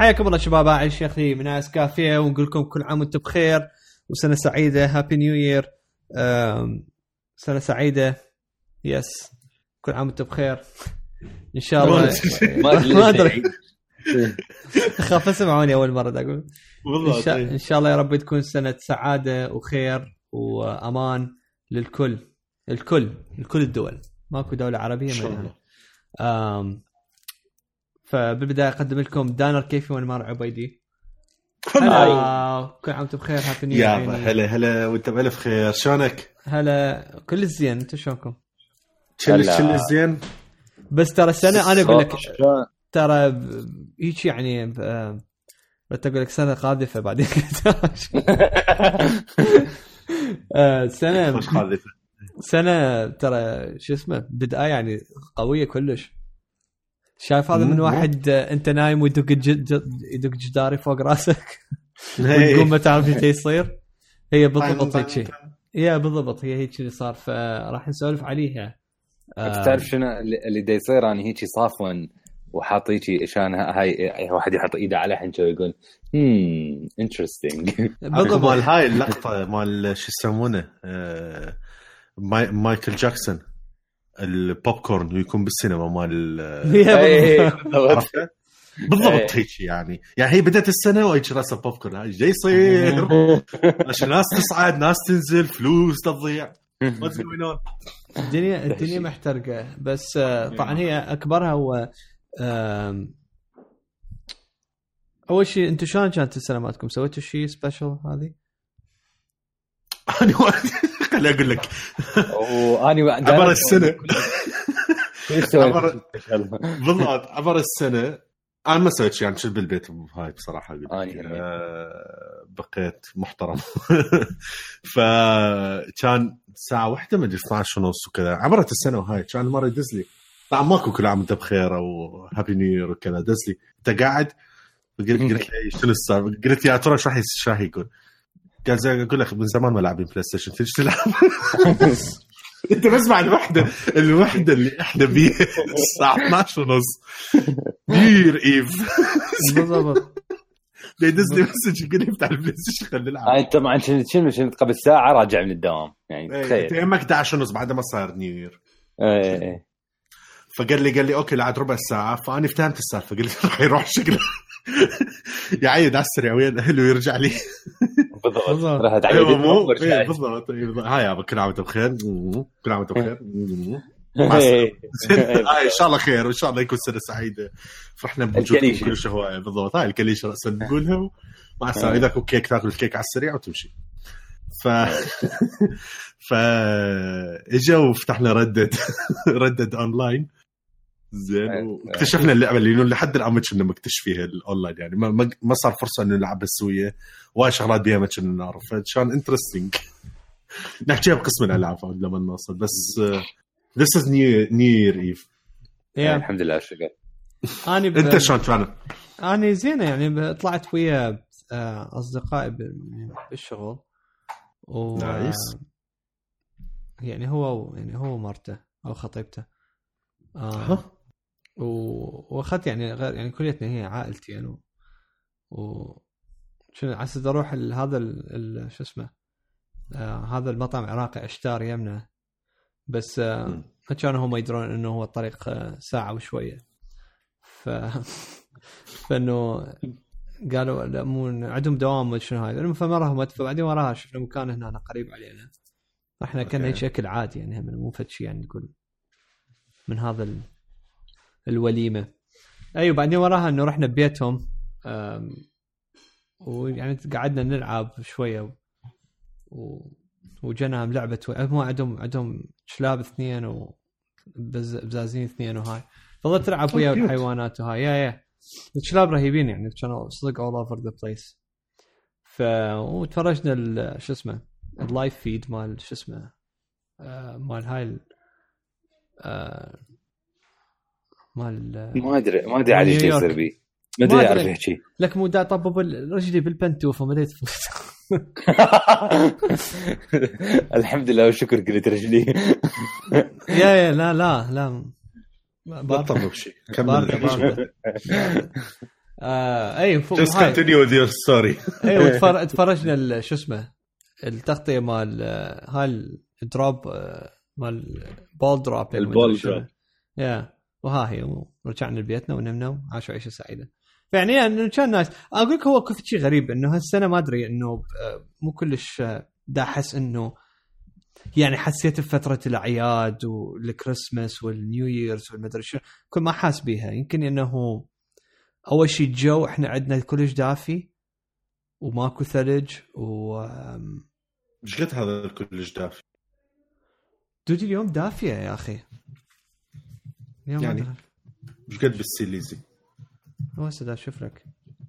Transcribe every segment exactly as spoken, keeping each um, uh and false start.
حياكم الله شباب عايش يا اخي من ناس كافيه ونقول لكم كل عام وانتم بخير وسنه سعيده. هابي نيو يير. سنه سعيده. يس كل عام وانتم بخير ان شاء الله. ما ادري خاف اسمعوني اول مره اقول إن شاء... ان شاء الله يا رب تكون سنه سعاده وخير وامان للكل الكل الكل الدول. ماكو دوله عربيه منها. امم فبالبدايه اقدم لكم دانر كيفي وانا مار عبيدي. هلا كل عام وانتم بخير. هابي نيو يا هلا هلا وانت بالف خير. شلونك؟ هلا كل الزين. انتم شلونكم؟ كل كل الزين. بس ترى السنه انا اقول لك ترى هيك يعني بتقول لك سنه قاذفه بعدين سنه مش قاذفه سنه ترى شو اسمه بدايه يعني قويه كلش. شايف هذا من واحد انت نايم ويدق يدق جداري فوق راسك وتقوم ما تعرف ايش يصير. هي بالضبط هيك. يا بالضبط هي هيك اللي صار. فراح نسولف عليها. آه تعرف شنو اللي دا يصير؟ انا هيك صافون وحاط هيك عشان هاي واحد يحط ايده على حنجه ويقول امم انترستينج. بالضبط مال هاي اللقطه مال شو يسمونه آه ماي مايكل جاكسون البوب كورن ويكون بالسينما مال عرفته بالضبط هيك يعني. يعني هي بدأت السنه وهيك راسه بوب كورن هاي جاي يصير عشان ناس تصعد ناس تنزل فلوس تضيع ما تقولون الدنيا الدنيا محترقه. بس طبعا هي اكبرها هو اول شيء انتم شلون كانت السنه مالتكم؟ سويتوا شيء سبيشال هذه؟ انا خليني اقول لك واني عبر السنه عبر بالضبط عبر السنه انا ما سويت شيء يعني شو بالبيت هاي بصراحه أه بقيت محترم. فكان ساعه واحدة من اثناشر ونص وكذا عبرت السنه وهاي كان مره دزلي طبعا ماكو كل عام وانت بخير او هابي نيو يير وكذا دزلي انت قاعد قلت قلت لي شنو صار قلت يا ترى شو راح شو راح يكون قال زي اقول لك من زمان ما لاعبين بلاي ستيشن تيجي تلعب. انت بسمع الوحده الوحده اللي احنا بيها الساعه اثناشر ونص دير ايف بالضبط بيدزني مسج يقول لي افتح البلاي ستيشن خلينا نلعب. انت ما عندك شنو قبل ساعه راجع من الدوام يعني تخيل انت يمك احد عشر ونص بعد ما صار نيو يير. ايه فقال لي قال لي اوكي لعد ربع ساعه فاني فهمت السالفه قلت راح يروح شكله يعيد على السريع وين اهله ويرجع لي بالضبط راح تعيد بالضبط هاي يا كل عام وانت بخير كل عام وانت بخير هاي ان شاء الله خير وان شاء الله يكون سنه سعيده فرحنا بوجودكم كل شهوايه بالضبط هاي الكليشه راسا نقولها مع السلامه اذا كنت كيك تاكل الكيك على السريع وتمشي. ف ف اجوا وفتحنا ردد ردد اونلاين زين واكتشفنا اللعبه اللي لحد الان كنا مكتشفيها الاونلاين يعني ما ما صار فرصه انه نلعب بالسويه وايد شغلات بيها ما كنا نعرف فكان انترستينج نحكيها بقسم الالعاب لما نوصل. بس this is new new year eve الحمد لله شكرا. انا ب... انت شلون كان؟ انا زينه يعني طلعت ويا اصدقائي بالشغل و نايس يعني هو يعني هو مرته او خطيبته آه. واخذت يعني غير يعني كليتنا هي عائلتي يعني و شنو عسى اروح هذا ال شو اسمه آه هذا المطعم عراقي اشتار يمنا بس آه كانوا هم يدرون انه هو الطريق آه ساعه وشويه ف فانه قالوا لا مو عندهم دوام شنو هاي فمره مدفع بعدين وراها شفنا مكان هنا قريب علينا احنا كنا هيك شكل عادي يعني من مو فتشي يعني نقول من هذا الوليمه. ايوه بعدين وراها انه رحنا ببيتهم ويعني قعدنا نلعب شويه و... وجنا لعبه هم عندهم عندهم شلاب اثنين وبزازين اثنين وهاي فضلت تلعب ويا الحيوانات وهاي يا يا الشلاب رهيبين يعني كانوا صدق all over the place. ف وتفرجنا شو اسمه اللايف فيد مال شو اسمه مال هاي آه مال ما ادري ما ادري على ايش يصير بي ما ادري اعرف احكي لك مو دا طبب رجلي بالبنتوفه ما ادري الحمد لله وشكر قلت رجلي يا يا لا لا لا بطل بشيء كمل آه اي just continue with your story. ايوه تفرجنا شو اسمه التغطيه مال هاي الدروب مال بول دروب البول دروب يا وها هي ورجعنا لبيتنا ونمنا وعاشوا عيشه سعيده. يعني انه كان ناس اقول لك هو كيف شيء غريب انه هالسنه ما ادري انه مو كلش دا احس انه يعني حسيت بفتره الاعياد والكريسماس والنيو ييرز والمدري شو كل ما حاس بيها. يمكن انه اول شيء الجو احنا عندنا كلش دافي وماكو ثلج و مش قد هذا كلش دافي. دودي اليوم دافيه يا اخي يعني مش قد بالسيليزي. هو سدا اشوف لك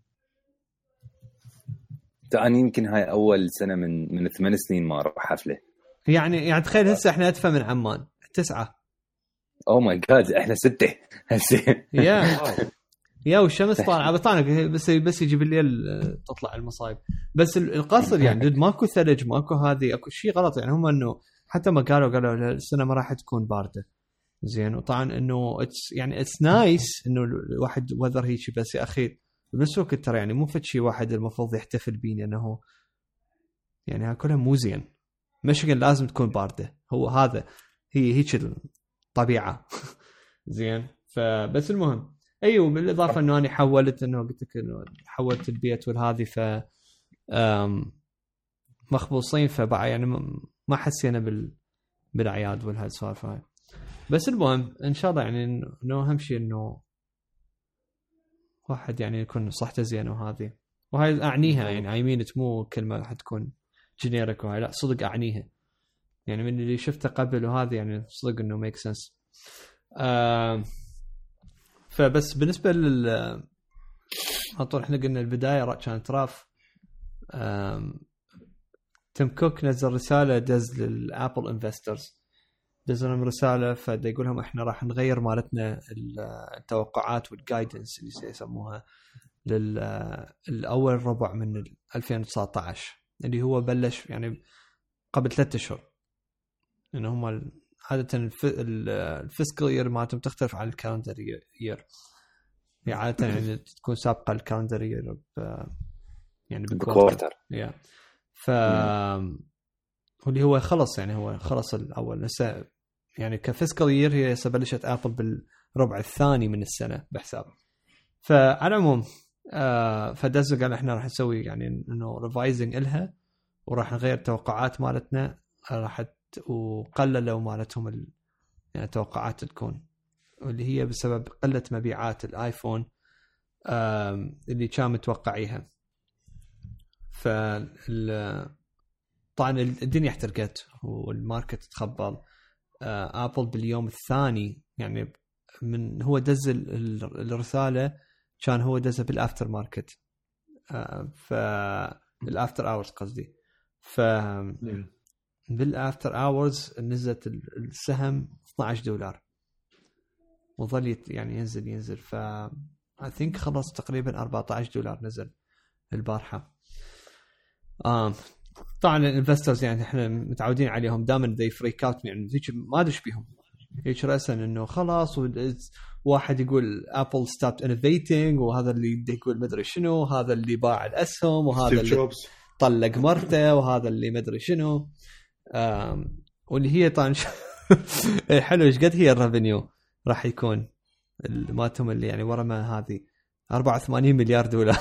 تاني يمكن هاي اول سنه من من ثمان سنين ما اروح حفله. يعني يعني تخيل هسه احنا ادفى من عمان تسعة. او ماي جاد احنا ستة هسه. يا يا والشمس طالعه بطانك بس بس يجي بالليل تطلع المصايب. بس القصر يعني دود ماكو ثلج ماكو هذه اكو شيء غلط. يعني هم انه حتى ما قالوا قالوا السنه ما راح تكون بارده زين. وطبعا انه يعني اتس نايس انه الواحد وذر هيك بس يا اخي بنفس الوقت ترى يعني مو فد شيء واحد المفروض يحتفل بيه انه يعني ها كلها مو زين. ميشيغان لازم تكون بارده هو هذا هي هيك الطبيعه زين. فبس المهم ايوه بالاضافه انه انا حولت انه قلت لك انه حولت البيت والهذه ف مخبوصين فبقى يعني ما حسينا بال بالاعياد والهالسوالف هاي. بس المهم ان شاء الله يعني انه اهم شيء انه واحد يعني يكون صحته زينه وهذه وهاي اعنيها يعني اي مين مو كلمه راح تكون جينيريك وهاي لا صدق اعنيها يعني من اللي شفته قبل وهذا يعني صدق انه ميك سنس. آه فبس بالنسبه لل اطول احنا قلنا البدايه كانت راف تيم كوك نزل رساله دز للابل انفسترز دز لهم رساله فدا يقول لهم احنا راح نغير مالتنا التوقعات والجايدنس اللي يسموها للاول ربع من ألفين وتسعة عشر اللي هو بلش يعني قبل ثلاثة اشهر. انه هم عاده الفيسكال يير مالتهم تختلف عن الكالندر يير. هي عاده يعني تكون سابقه الكالندر يير يعني بالكوارتر يا ف واللي هو خلص يعني هو خلص الاول لسه يعني كفيسكال يير هي بلشت ابل بالربع الثاني من السنه بحساب. فعلى العموم آه فدزوا قال احنا راح نسوي يعني انه ريفايزنج لها وراح نغير توقعات مالتنا راح وقللوا مالتهم ال... يعني توقعات تكون واللي هي بسبب قله مبيعات الايفون آه اللي كان متوقعيها. ف طبعا الدنيا احترقت والماركت تخبل. آه ابل باليوم الثاني يعني من هو دز الرساله كان هو دز بالافتر ماركت آه فالافتر اورز قصدي ف بالافتر اورز نزلت السهم اثنا عشر دولار وظل يعني ينزل ينزل ف I think خلص تقريبا أربعة عشر دولار نزل البارحه. آه طبعا الانفسترز يعني احنا متعودين عليهم دائما ذي فريك اوت يعني ما ادري ايش بيهم هيك راسا انه خلاص واحد يقول ابل ستوبت انوفيتنج وهذا اللي يقول ما ادري شنو هذا اللي باع الاسهم وهذا اللي طلق مرته وهذا اللي ما ادري شنو واللي هي طبعا حلو ايش قد هي الريفينيو راح يكون مالتهم اللي يعني ورا ما هذه أربعة وثمانين مليار دولار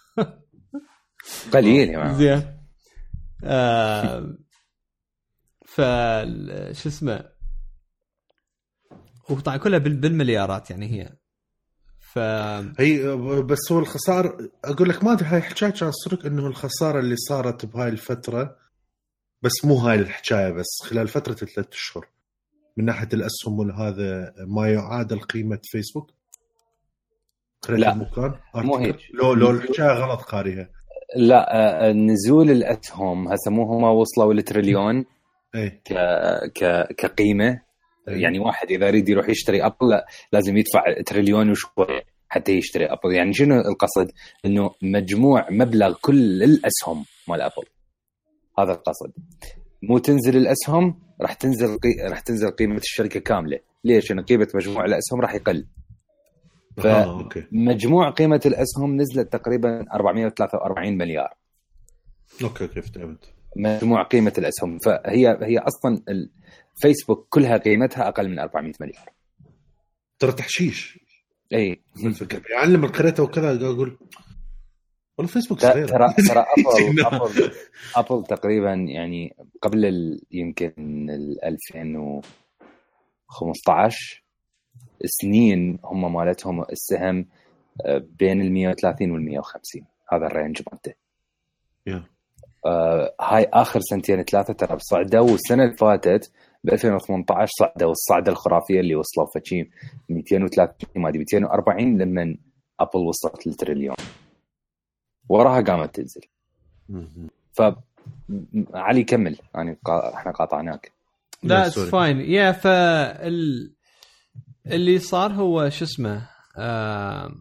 قليل يا معلم زين. آه ف شو اسمه وطبعا كلها بالمليارات يعني هي ف هي بس هو الخسارة اقول لك ما ادري هاي حكايه كان صرك انه الخساره اللي صارت بهاي الفتره بس مو هاي الحكايه بس خلال فتره الثلاث اشهر من ناحيه الاسهم والهذا ما يعادل قيمه فيسبوك. لا مو هيك لو لو الحكايه غلط قاريها لا نزول الاسهم هسه مو هما وصلوا للتريليون ايه ك ك كقيمه أيه. يعني واحد اذا يريد يروح يشتري ابل لازم يدفع تريليون وشوي حتى يشتري ابل. يعني شنو القصد انه مجموع مبلغ كل الاسهم مال ابل هذا القصد. مو تنزل الاسهم راح تنزل قي... راح تنزل قيمه الشركه كامله. ليش؟ لان قيمه مجموع الاسهم راح يقل فمجموع قيمة الأسهم نزلت تقريبا أربعمائة وثلاثة وأربعين مليار. اوكي كيف فهمت. مجموع قيمة الأسهم، فهي هي أصلا الفيسبوك كلها قيمتها أقل من أربعمائة مليار. ترى تحشيش. أي يعلم القريته وكذا أقول والله فيسبوك صغير. ترى ترى أبل أبل أبل تقريبا يعني قبل ال يمكن ال ألفين وخمسة عشر سنين هم مالتهم السهم بين ال مئة وثلاثين وال مئة وخمسين، هذا الرينج مالته. yeah. آه هاي آخر سنتين ثلاثة ترى صعدوا، والسنة اللي فاتت ب ألفين وثمانية عشر صعدوا الصعدة الخرافية اللي وصلوا فشي مئتين وثلاثين ما ادري مئتين وأربعين لما أبل وصلت للتريليون، وراها قامت تنزل. ف علي كمل يعني احنا قاطعناك. لا فاين يا فال اللي صار هو شو اسمه آه...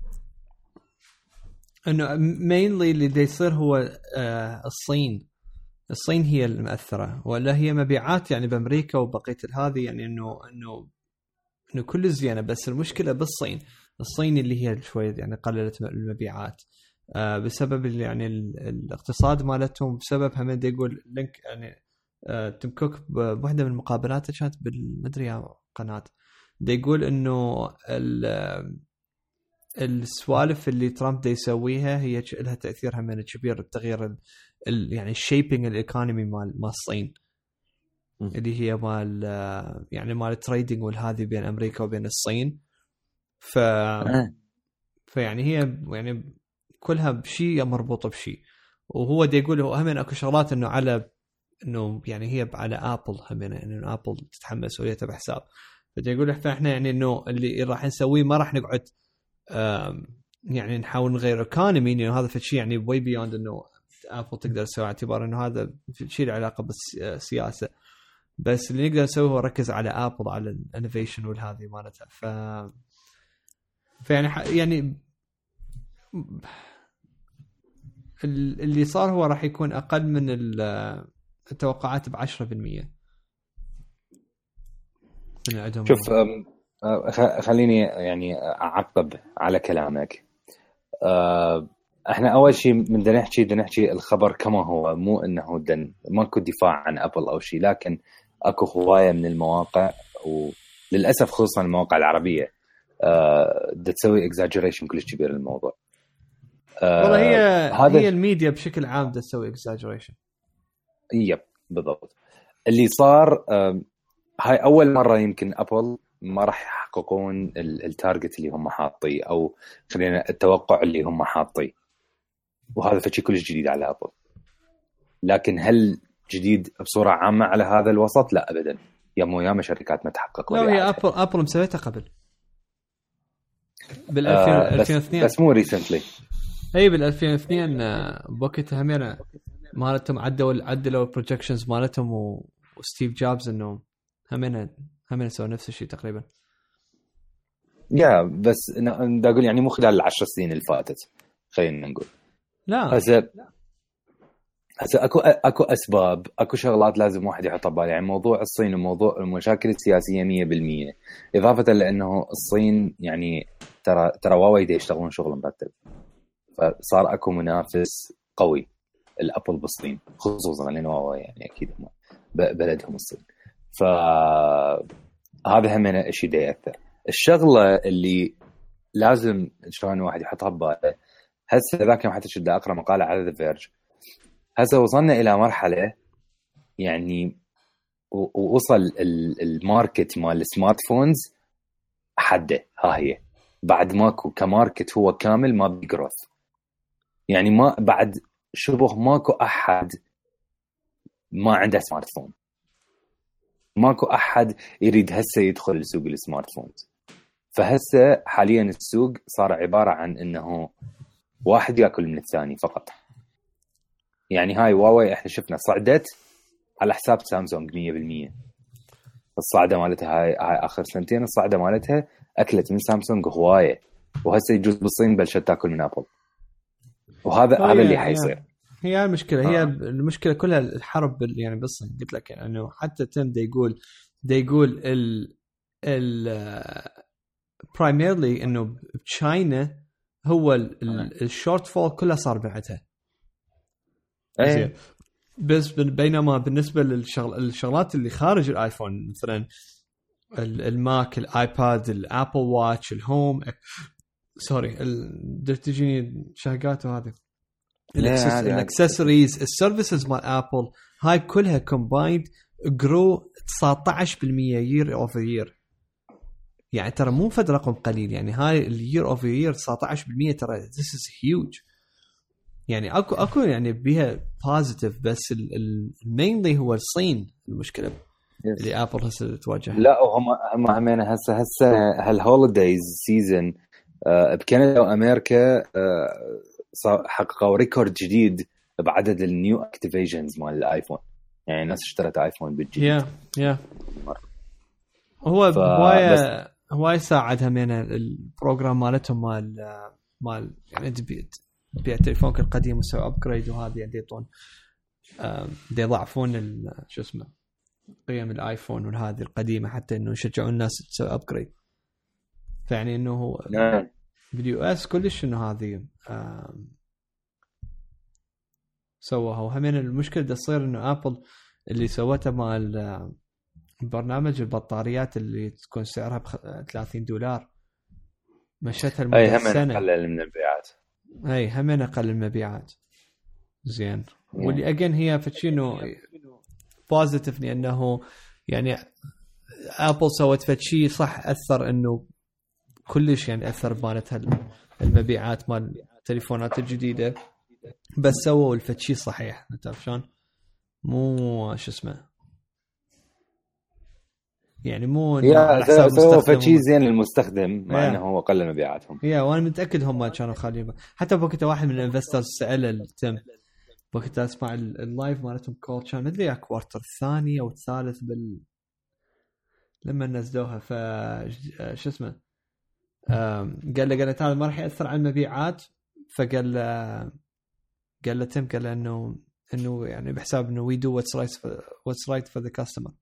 انه مينلي اللي دا يصير هو آه الصين الصين هي المؤثرة، ولا هي مبيعات يعني بأمريكا وبقية هذه يعني انه انه انه كل زينة، بس المشكلة بالصين الصين اللي هي شوية يعني قللت المبيعات آه بسبب اللي يعني الاقتصاد مالتهم، بسبب هم دا يقول لينك يعني آه تيم كوك بوحدة من المقابلات كانت بالمدري قناة دا يقول انه السوالف اللي ترامب دا يسويها هي لها تأثيرها من كبير بتغيير ال ال يعني الشيبينج الايكونومي مال مال الصين اللي هي مال يعني مال التريدينج والهذه بين امريكا وبين الصين. ف فيعني هي يعني كلها بشيء مربوطه بشيء. وهو دا يقول هو هم اكو شغلات انه على انه يعني هي على ابل هم انه ابل تتحمل مسؤوليتها بحساب. فدا يقول احنا يعني انه اللي راح نسويه ما راح نقعد يعني نحاول نغير ايكونومي، انه هذا فشي يعني واي بيوند انه ابل تقدر تسوي، اعتبار انه هذا شيء له علاقه بالسياسه، بس اللي نقدر نسويه هو ركز على ابل على الانوفيشن والهذه مالتها. ف فيعني يعني اللي صار هو راح يكون اقل من التوقعات ب عشرة بالمئة من عندهم. شوف خليني يعني اعقب على كلامك. احنا اول شيء من بدنا نحكي بدنا نحكي الخبر كما هو، مو انه دن ماكو دفاع عن ابل او شيء، لكن اكو هوايه من المواقع وللاسف خصوصا المواقع العربيه بدها تسوي اكزاجريشن كلش كبير للموضوع. والله هي هي الميديا بشكل عام بدها تسوي اكزاجريشن. يب بالضبط اللي صار. هاي اول مره يمكن ابل ما راح يحققون التارجت اللي هم حاطيه، او خلينا التوقع اللي هم حاطيه، وهذا فشي كلش جديد على ابل. لكن هل جديد بصوره عامه على هذا الوسط؟ لا ابدا، يا مو ياما شركات ما تحقق. لا هي ابل ابل مسويتها قبل بال آه ألفين واثنين بس مو ريسنتلي. اي بال ألفين واثنين بوقتها همينه مالتهم عدلوا عدلوا البروجكشنز مالتهم و... وستيف جوبز انه همينه همينه سووا نفس الشيء تقريبا. يا بس دا اقول يعني مو خلال العشر سنين اللي فاتت، خلينا نقول. لا هسه هسه اكو اكو اسباب، اكو شغلات لازم واحد يحطها بباله. يعني موضوع الصين وموضوع المشاكل السياسيه مية بالمية، اضافه لانه الصين يعني ترى ترى وايد يشتغلون شغل مرتب، فصار اكو منافس قوي الابل بالصين خصوصا لانه هو يعني اكيد هم بلدهم الصين. فهذا هم شيء دا ياثر. الشغله اللي لازم شلون واحد يحطها بباله، هسه ذاك يوم حتى شد اقرا مقاله على ذا فيرج، هسه وصلنا الى مرحله يعني ووصل الماركت مال السمارت فونز حده. ها هي بعد ماكو كماركت هو كامل ما بيجروث، يعني ما بعد شبه ماكو احد ما عنده سمارت فون، ماكو احد يريد هسه يدخل لسوق السمارت فونز. فهسه حاليا السوق صار عباره عن انه واحد ياكل من الثاني فقط. يعني هاي هواوي احنا شفنا صعدت على حساب سامسونج مية بالمية، الصعده مالتها هاي, هاي اخر سنتين الصعده مالتها اكلت من سامسونج هوايه، وهسه يجوز بالصين بلشت تاكل من ابل، وهذا هذا اللي حيصير. هي المشكله. هي المشكله كلها الحرب يعني بالصين. قلت لك يعني انه حتى تم دا يقول دا يقول ال ال برايميرلي انه بتشاينا هو الشورت فول كله صار بعدها. ايه بس بينما بالنسبه للشغل الشغلات اللي خارج الايفون مثلا الماك الايباد الابل واتش الهوم سوري تجيني شهقات وهذه الاكسسوارز السيرفيسز مال ابل هاي كلها كومبايند جرو تسعة عشر بالمية يير اوفر يير. يعني ترى مو فد رقم قليل يعني هاي اليير اوفر يير تسعة عشر بالمية ترى this is huge. يعني اكو اكو يعني بيها بوزيتيف بس المينلي هو الصين المشكله yes. اللي ابل هسه تواجهها. لا هم هم همين هسه هسه هالهوليدايز سيزن بكندا وامريكا uh, حققوا ريكورد جديد بعدد النيو اكتيفيشنز مال الايفون. يعني الناس اشترت ايفون بالجديد. يا يا هو ف... هوايه هوايه ساعد همين البروجرام مالتهم مال مال يعني دبيت بيع تليفونك القديم وسوي ابجريد وهذه يعني يعطون دي يضعفون شو اسمه قيم الايفون وهذه القديمه حتى انه يشجعون الناس تسوي ابجريد. فيعني انه هو باليو اس كلش انه هذه سووها. وهمين المشكله ده تصير انه ابل اللي سوته مال برنامج البطاريات اللي تكون سعرها ب ثلاثين دولار مشتها لمده سنه قلل من المبيعات. اي همين اقل المبيعات زين. واللي اجين هي فتشينو بوزيتيف لانه يعني ابل سوت فتشي صح اثر انه كلش يعني اثر بانت المبيعات مال التليفونات الجديده بس سووا الفتشي صحيح. انت شلون مو شو اسمه يعني مو سووا فتشي زين للمستخدم مع انه هو قلل مبيعاتهم. يا وانا متاكد هم كانوا خالين. حتى وقت واحد من الانفسترز سال التم وقت اسمع اللايف مالتهم كول كان مدري يا كوارتر الثاني او الثالث بال لما نزلوها ف شو اسمه قال له قال هذا ما راح ياثر على المبيعات. فقال قال له تم قال له انه انه يعني بحساب انه وي دو واتس رايت واتس رايت فور ذا كاستمر.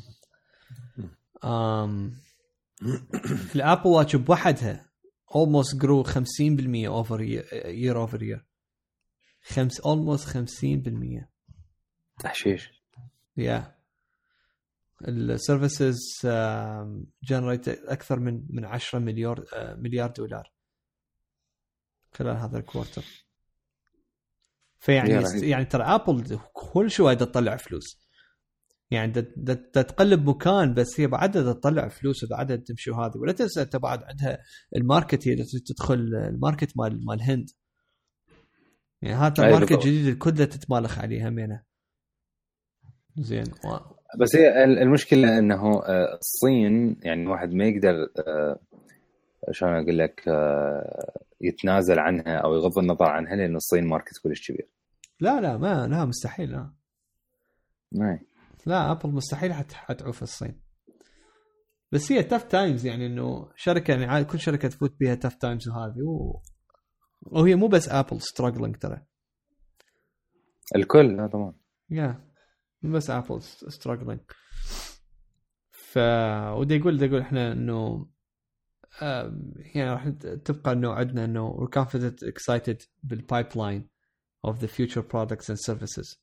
um الابل واتش بوحدها almost grew خمسين بالمية over year, year over year خمس almost خمسين بالمية تحشيش. yeah السيرفيسز جنريت اكثر من من عشرة مليار uh, مليار دولار خلال هذا الكوارتر. فيعني يعني ترى ابل كل شويه تطلع فلوس يعني تتقلب مكان بس هي بعدها تطلع فلوس وبعدها تمشي وهذه. ولا تنسى انت بعد عندها الماركت هي تدخل الماركت مال مال الهند يعني هذا الماركت الجديد الكل تتمالخ عليه همينه زين. بس هي المشكله انه الصين يعني واحد ما يقدر شلون اقول لك يتنازل عنها او يغض النظر عنها لان الصين ماركت كلش كبير. لا لا ما لا مستحيل لا نعم لا ابل مستحيل حتعوف الصين. بس هي تاف تايمز يعني انه شركه يعني كل شركه تفوت بها تاف تايمز وهذه و... وهي مو بس ابل ستراجلينج ترى الكل. لا طبعا يا مو بس ابل ستراجلينج. ف ودي يقول دي يقول احنا انه آه يعني راح تبقى انه عندنا انه we're confident excited بالpipeline of the future products and services.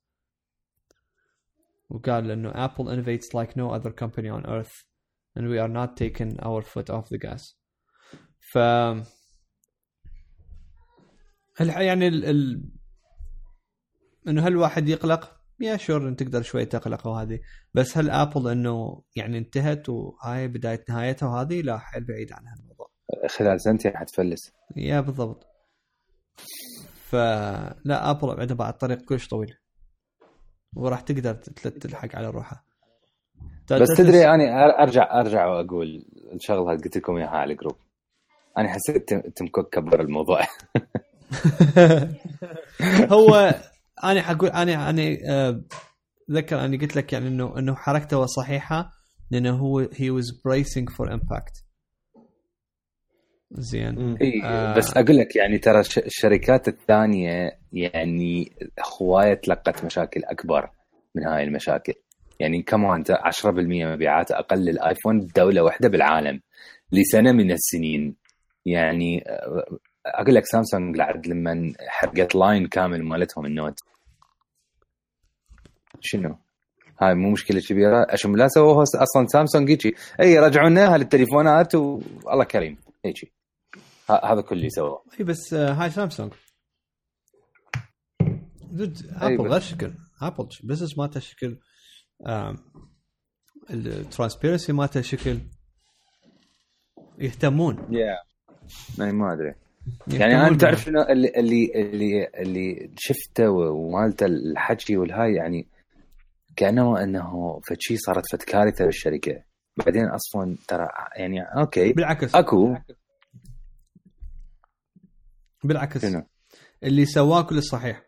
وقال إنه Apple innovates like no other company on earth and we are not taking our foot off the gas. ف هل يعني ال... ال... إنه هل واحد يقلق؟ يا شور إن تقدر شوية تقلق وهذه. بس هل أبل إنه يعني انتهت وهاي بداية نهايتها وهذه لا حيل بعيد عن هالموضوع. خلال سنتين حتفلس. يا بالضبط. فلا أبل عندها بعد طريق كلش طويل. وراح تقدر تلحق على روحها. بس تدري أنا أرجع أرجع وأقول الشغلة قلت لكم إياها على الجروب. أنا حسيت تمكك كبر الموضوع. هو أنا حقول أنا أنا أه ذكر أني قلت لك يعني إنه إنه حركته صحيحة لأنه هو he was bracing for impact. زين. إيه آه بس أقول لك يعني ترى الشركات الثانية يعني هواية تلقت مشاكل أكبر من هاي المشاكل. يعني كمان عشرة بالمئة مبيعات اقل للايفون بدوله واحده بالعالم لسنه من السنين. يعني اقول لك سامسونج لعد لما حرقت لاين كامل مالتهم النوت. شنو هاي مو مشكله كبيره؟ اشم لا سووها اصلا سامسونج هيجي اي رجعوناها للتليفونات والله كريم هيجي هذا كل اللي سووه. اي بس هاي سامسونج ضد ابل لا شكل ابل بزنس مالته شكل الترانسبيرنسي مالته شكل يهتمون. yeah. ما ادري يعني انا تعرف انه اللي اللي اللي اللي شفته ومالته الحكي والهاي يعني كانه انه فشي صارت فت كارثه بالشركه. بعدين اصلا ترى يعني اوكي بالعكس اكو بالعكس هنا. اللي سواه كل صحيح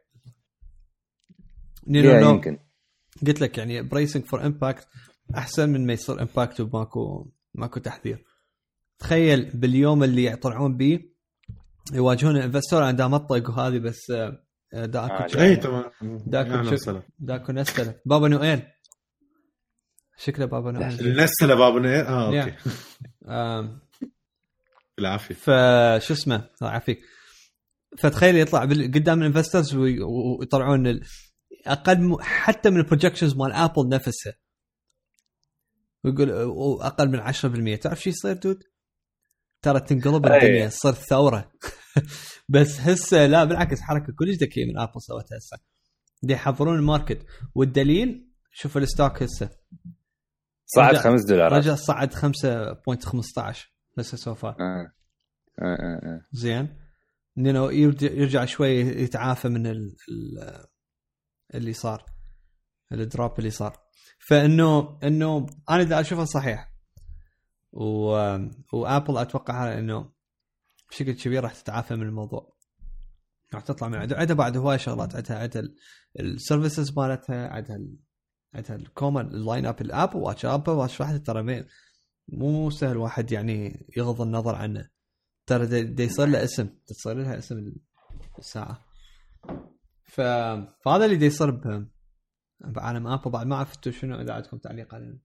يمكن قلت لك يعني بريسنج فور امباكت احسن من ما يصير امباكت وماكو ماكو تحذير. تخيل باليوم اللي يطلعون بيه يواجهون انفستور عندها مطق وهذه بس داكو اي تمام داكو داكو نسله بابا نويل شكله بابا نويل نسله بابا نويل اه اوكي امم العافيه فش اسمه عافيك. فتخيل يطلع قدام الانفسترز ويطلعون اقل حتى من البروجكشنز مال ابل نفسها ويقول اقل من عشرة بالمئة. تعرف شو يصير دود؟ ترى تنقلب الدنيا صار ثوره. بس هسه لا بالعكس حركه كلش ذكيه من ابل سوتها هسه دي يحضرون الماركت. والدليل شوف الستوك هسه صعد خمسة دولار رجع صعد خمسة فاصلة خمسة عشر هسه سوفا آه. آه آه آه. زين انه يرجع شوي يتعافى من ال اللي صار الدروب اللي صار. فانه انه انا اذا اشوفه صحيح و... وابل اتوقع انه بشكل كبير راح تتعافى من الموضوع. راح تطلع من عندها عندها بعد هواي شغلات عندها عندها السيرفيسز مالتها عندها عندها الكومن اللاين اب الاب واتش اب واتش واحد ترى مو سهل واحد يعني يغض النظر عنه. ترى دي يصير له اسم تصير لها اسم الساعه. ف... فهذا اللي دي يصير ب... بعالم ابل. بعد ما عرفتوا شنو اذا عندكم تعليق عليه.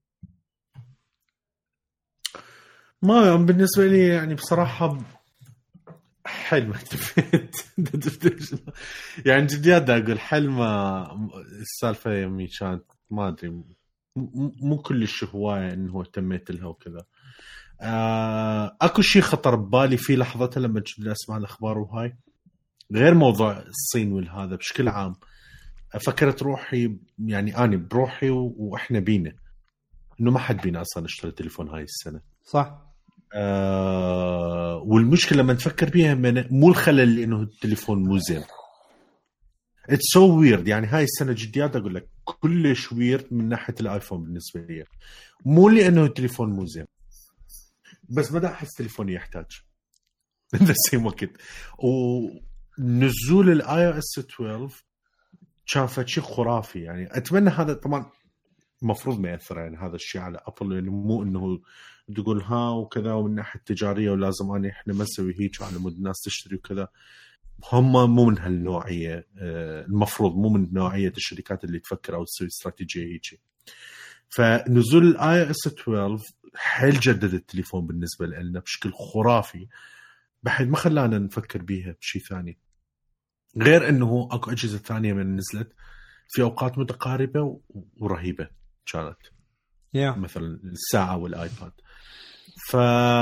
ما بالنسبه لي يعني بصراحه حل ما اكتفيت يعني جديات اقول حل ما السالفه يمي كانت ما ادري مو كل الشهوايه انه اهتميت لها وكذا. آه اكو شيء خطر ببالي في لحظتها لما كنت اسمع الاخبار وهاي غير موضوع الصين والهذا بشكل عام. فكرت روحي يعني أنا بروحي وإحنا بينا إنه ما حد بينا أصلا اشتري تليفون هاي السنة صح. آه والمشكلة لما نفكر بيها مو الخلل اللي إنه التليفون مو زين. It's so weird يعني هاي السنة جديات أقول لك كلش weird من ناحية الآيفون بالنسبة لي. مو لأنه التليفون مو زين بس بدأ أحس تليفوني يحتاج نفس الوقت. ونزول الاي او اس اثنا عشر شافت شيء خرافي يعني. اتمنى هذا طبعا المفروض ما ياثر يعني هذا الشيء على ابل يعني مو انه تقول ها وكذا ومن ناحيه التجاريه ولازم أنا احنا ما نسوي هيك على مود الناس تشتري وكذا. هم مو من هالنوعيه المفروض مو من نوعيه الشركات اللي تفكر او تسوي استراتيجيه هيك. فنزول الاي او اس اثنا عشر حيل جدد التليفون بالنسبه لنا بشكل خرافي بحيث ما خلانا نفكر بيها بشيء ثاني غير انه اكو اجهزه ثانيه من نزلت في اوقات متقاربه ورهيبه كانت yeah. مثلا الساعه والايباد. ف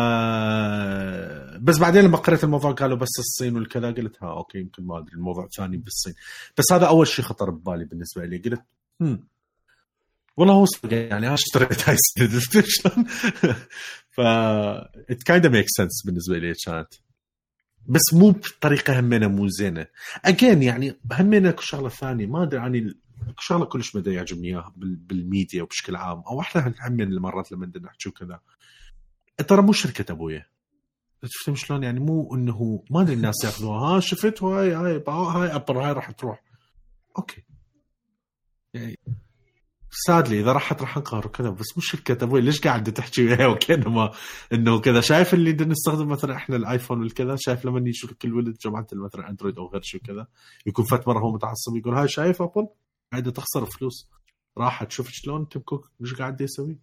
بس بعدين لما قرأت الموضوع قالوا بس الصين والكذا قلت ها اوكي يمكن ما ادري الموضوع ثاني بالصين. بس هذا اول شيء خطر ببالي بالنسبه لي. قلت هم والله هو يعني اشتريت هاي السنه شلون ف it kind of makes sense بالنسبه لي كانت بس مو بطريقه همنا مو زينه. اجين يعني همنا كل شغله ثانيه ما ادري عني كل شغله كلش ما يعجبني اياها بالميديا وبشكل عام او احنا همنا المرات لما بدنا نحكي كذا ترى مو شركه ابويا شفتم شلون يعني مو انه ما ادري الناس ياخذوها ها شفت هاي هاي هاي ابر هاي راح تروح اوكي يعني سادلي اذا راحت راح نقهر وكذا بس مش شركه ابوي ليش قاعد تحكي وياه وكذا ما انه كذا شايف اللي بدنا نستخدم مثلا احنا الايفون والكذا شايف لما يشوف كل ولد جماعه مثلا اندرويد او غير شيء كذا يكون فات مره هو متعصب يقول هاي شايف ابل قاعده تخسر فلوس راحت شوف شلون تيم كوك ايش قاعد يسوي.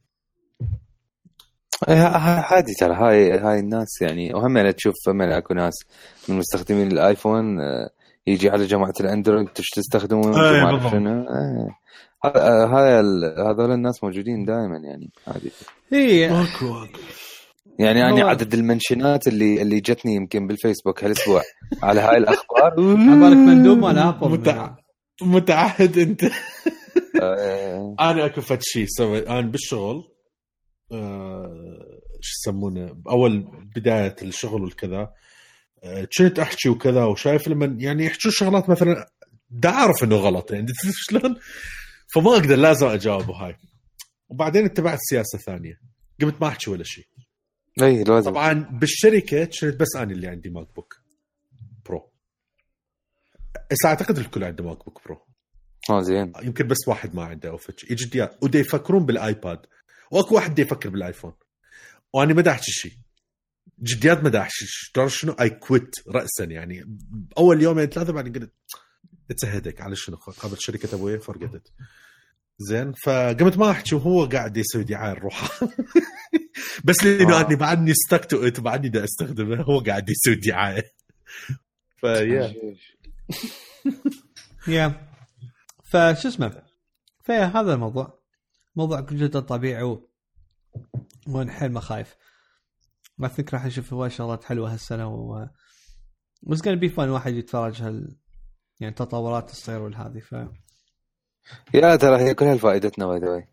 عادي ترى هاي هاي الناس يعني. وهم أنا تشوف من اكو ناس من مستخدمين الايفون يجي على جماعه الاندرويد تستخدمون جماعه شنو. هاي هذول الناس موجودين دائما يعني عادي. هي يعني أنا عدد المنشنات اللي اللي جتني يمكن بالفيسبوك هالاسبوع على هاي الاخبار. عبالك مندوب مال ابل متع... متعهد انت. انا اكو فد شيء سوي انا بالشغل أه... شو يسمونه باول بدايه الشغل والكذا. أه... كنت احكي وكذا وشايف لما يعني يحكوا شغلات مثلا دا اعرف انه غلط يعني شلون فما اقدر لازم اجاوب هاي. وبعدين اتبعت سياسه ثانيه قمت ما احكي ولا شيء. اي لازم. طبعا بالشركه كنت بس انا اللي عندي ماك بوك برو. هسه اعتقد الكل عنده ماك بوك برو. اه زين. يمكن بس واحد ما عنده او فتش يجديات ودي يفكرون بالايباد واكو واحد دي يفكر بالايفون. وانا ما داحش شيء جديات ما داحش تعرف شنو اي كويت راسا يعني اول يومين ثلاثه بعدين قلت اتسهدك على شنو قابل شركه ابوي فرقدت زين. فقمت ما احكي وهو قاعد يسوي دعايه الروحه بس لانه اني بعدني استكتو بعدني دا استخدمه هو قاعد يسوي دعايه. فيا يا فشو اسمه فهذا الموضوع موضوع جدا طبيعي ونحل مخايف. ما أذكر راح نشوف هواي شغلات حلوة هالسنة و بس كان بيفان واحد يتفرج هال يعني تطورات تصير والهذه. ف يا ترى هي كلها فائدتنا باي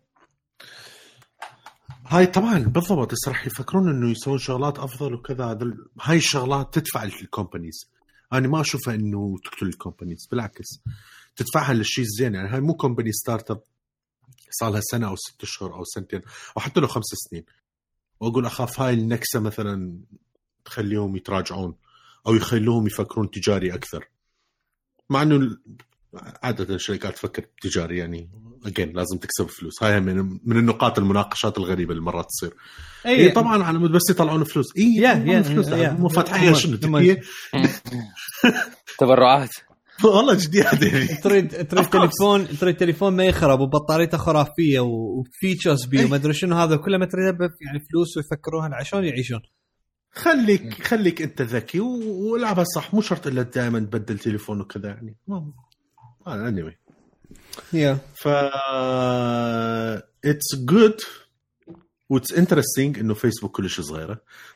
هاي طبعا بالضبط. بس راح يفكرون انه يسوون شغلات افضل وكذا. هذا هاي الشغلات تدفع للكومبانيز. انا ما اشوفها انه تقتل الكومبانيز بالعكس تدفعها للشيء الزين. يعني هاي مو كومباني ستارت اب صار لها سنه او ست اشهر او سنتين او حتى لو خمس سنين واقول اخاف هاي النكسه مثلا تخليهم يتراجعون او يخلوهم يفكرون تجاري اكثر. مع انه عاده الشركات تفكر تجاري يعني اجين لازم تكسب فلوس. هاي من من النقاط المناقشات الغريبه اللي مرات تصير. اي إيه طبعا على مود بس يطلعون فلوس. اي يا يا فلوس مو فاتحين شنو تبي تبرعات والله جديد. تريد تريد تليفون تريد تليفون ما يخرب وبطاريته خرافيه وفيتشرز بي وما ادري شنو هذا كله ما تريد يعني فلوس ويفكروها عشان يعيشون. خليك خليك انت ذكي والعبها صح. مو شرط الا دائما تبدل تليفون وكذا يعني. اه anyway yeah ف it's good واتس interesting انه فيسبوك كلش صغيره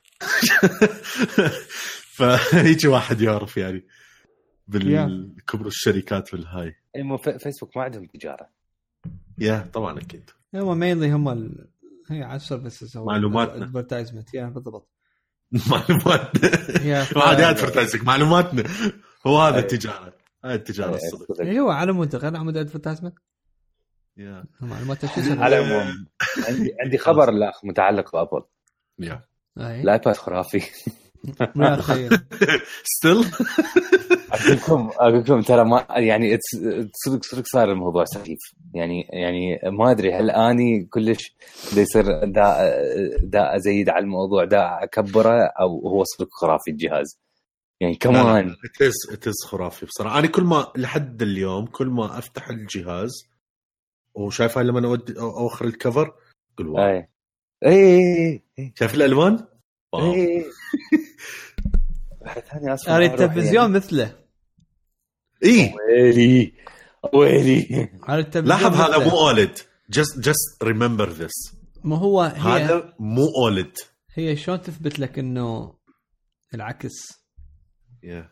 فهيك واحد يعرف يعني بالكبر الشركات بالهاي. مو فيسبوك ما عندهم تجاره. يا طبعا اكيد هم mainly هم ال... هي عشرة بس معلوماتنا advertisement. يا بالضبط معلوماتنا ما عاد ادفرتايزنج معلوماتنا. هو هذا التجاره. هاي التجاره الصدق. ايوه على مود غير عمود ادفرتايزمنت. يا معلومات ايش على العموم عندي عندي خبر لا متعلق بابل. يا الايباد خرافي يا اخي ستيل اقولكم اقولكم ترى ما يعني صدق صدق صار الموضوع سخيف يعني يعني ما ادري هل اني كلش دا يصير دا دا ازيد على الموضوع دا اكبره او هو صدق خرافي الجهاز يعني كمان اتس اتس خرافي بصراحه. انا كل ما لحد اليوم كل ما افتح الجهاز وشايفها لما اودي اوخر الكفر قل واو اي اي شايف الالوان اي واحد ثاني اسف اريد التلفزيون مثله. اي ويلي ويلي لاحظ هذا مو اولد. just just remember this. ما هو هذا مو اولد. هي شلون تثبت لك انه العكس. يا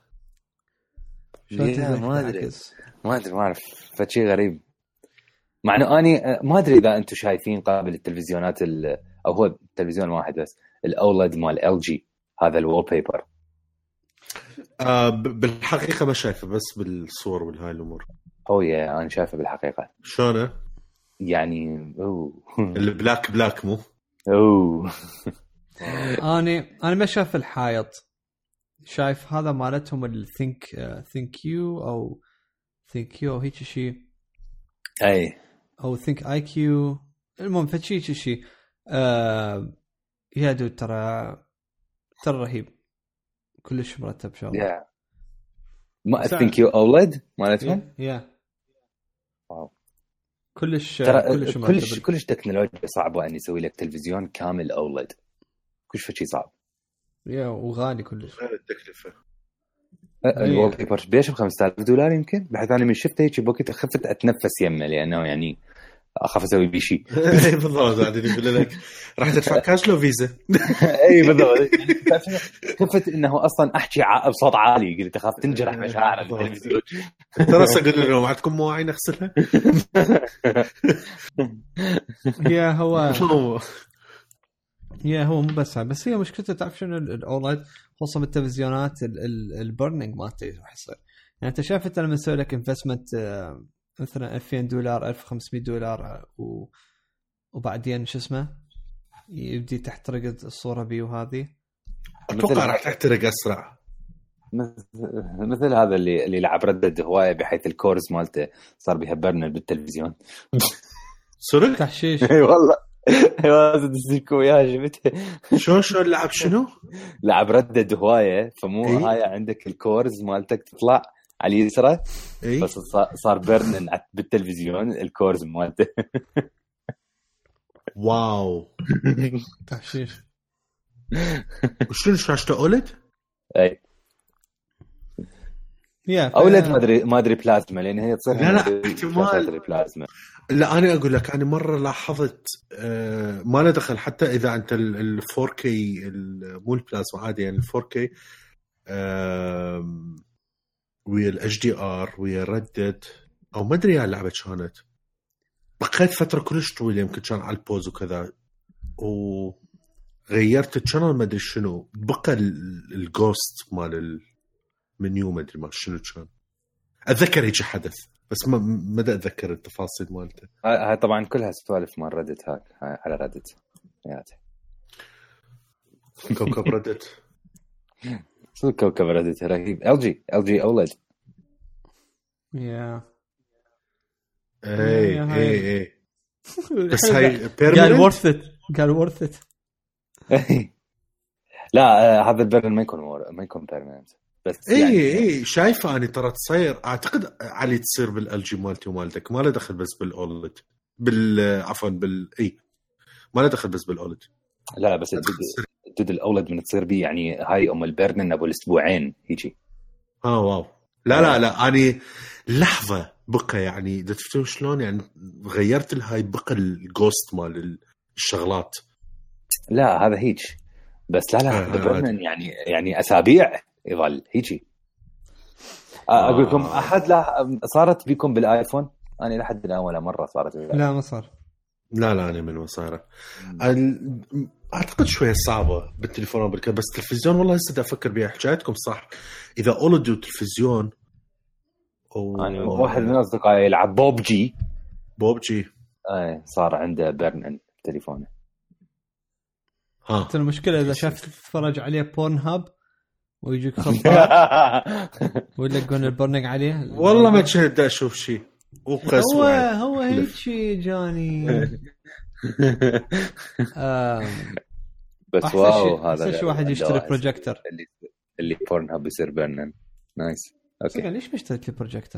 ما ادري ما ادري ما اعرف فشي غريب. مع انه اني ما ادري اذا انتم شايفين قابل التلفزيونات او هو التلفزيون واحد بس الاولد مال ال جي هذا الوول بيبر. آه بالحقيقه ما شايفه بس بالصور والهاي الامور. هو يا انا شايفه بالحقيقه. شلونه يعني اوه البلاك بلاك مو اوه انا انا ما شايف الحائط. شايف هذا مالتهم الثينك ثينك يو او ثينك يو هيك شيء اي او ثينك اي كيو. المهم فشي شيء آه يا دود ترى ترى رهيب كلش مرتب شغل. يا ما ثينك يو اولد مالتهم. يا واو كلش كلش كلش كلش تكنولوجيا صعبه ان يسوي لك تلفزيون كامل اولد، كلش شيء صعب يا وغالي كلش غير التكلفه. الوول بيبر بيش ب خمسة آلاف دولار يمكن، بحيث انا من شفته هيك بوقت خفت اتنفس يمه لانه يعني اخاف اسوي بيه شيء. اي بالضبط قاعدين يقول لك راح تدفع كاش لو فيزا. اي بالضبط. خفت انه اصلا احكي بصوت عالي، قلت اخاف تنجرح مشاعرك بالتلفزيون. ترى اقول لهم عندكم مواعين اغسلها. يا هو يا هو مو بس بس هي مشكلته تعرف شنو الاولد خصوصا بالتلفزيونات البرنينج مالته راح يصير. يعني انت شايف انت لما تسوي لك انفستمنت مثلا ألفين دولار ألف وخمسمية دولار و... وبعدين شو اسمه يبدي تحترق الصوره بي، وهذه اتوقع راح تحترق اسرع. مثل هذا اللي اللي لعب ردد هوايه بحيث الكورز مالته صار بيهبرنا بالتلفزيون. سوري تحشيش. اي والله ايوه تسيكو يا جبته. شو شو لعب شنو؟ لعب ردد هوايه، فمو إيه؟ هاي عندك الكورز مالتك تطلع على اليسرى إيه؟ بس صار بيرن بالتلفزيون الكورز مالته. واو تحشيش. وشنو شاشته اولد؟ اي يا اولد ما ادري ما ادري بلازما لان هي تصير لا لا احتمال بلازما. لا انا اقول لك انا مره لاحظت آه ما له دخل حتى اذا انت ال فور كي مو البلازما عادي يعني ال فور كي آه ويا الاتش دي ار ويا ردد او ما ادري اللعبه كانت بقيت فتره كلش طويله يمكن كان على البوز وكذا وغيرت الشانل ما ادري شنو بقى الجوست مال المنيو ما ادري ما شنو كان اتذكر هيك حدث بس ما ما اتذكر التفاصيل مالته. هاي طبعا كلها سوالف مال ردت هاك على ردت ياته كوكب ردت شو كوكب ردت رهيب. ال جي ال جي اولد يا اي اي اي بس هاي قال worth it قال worth it. لا هذا البرن ما يكون ما يكون بيرمننت بس اي يعني اي شايفه اني ترى تصير اعتقد علي تصير بالال جي مالتي ومالتك ما له دخل بس بالاولد بال عفوا بال اي ما له دخل بس بالاولد. لا لا بس الدود الاولد من تصير بي يعني هاي ام البرن ابو الاسبوعين يجي. اه واو لا لا لا اني لحظه بقى يعني دفتوا شلون يعني غيرت الهاي بقى الجوست مال الشغلات. لا هذا هيك بس لا لا آه البرن يعني يعني اسابيع يظل هيجي. آه. اقول لكم احد لا صارت بكم بالايفون؟ انا لحد الان ولا مره صارت بالآيفون. لا ما صار. لا لا انا من وصايره اعتقد شويه صعبه بالتليفون بالك بس التلفزيون والله هسه افكر بها حكايتكم صح. اذا اولد تلفزيون او يعني واحد من اصدقائي يلعب بوبجي بوبجي اي صار عنده بيرن تليفونه. ها المشكله اذا شاف تتفرج عليه بورن هاب ويجيك خبر ويلقون البرنق عليه والله ما تشهد اشوف شيء هو هو هيك شيء جاني. بس واو هذا شو واحد يشتري بروجيكتور اللي اللي بورن هاب يصير برنن نايس. اوكي ليش بيشتري بروجيكتور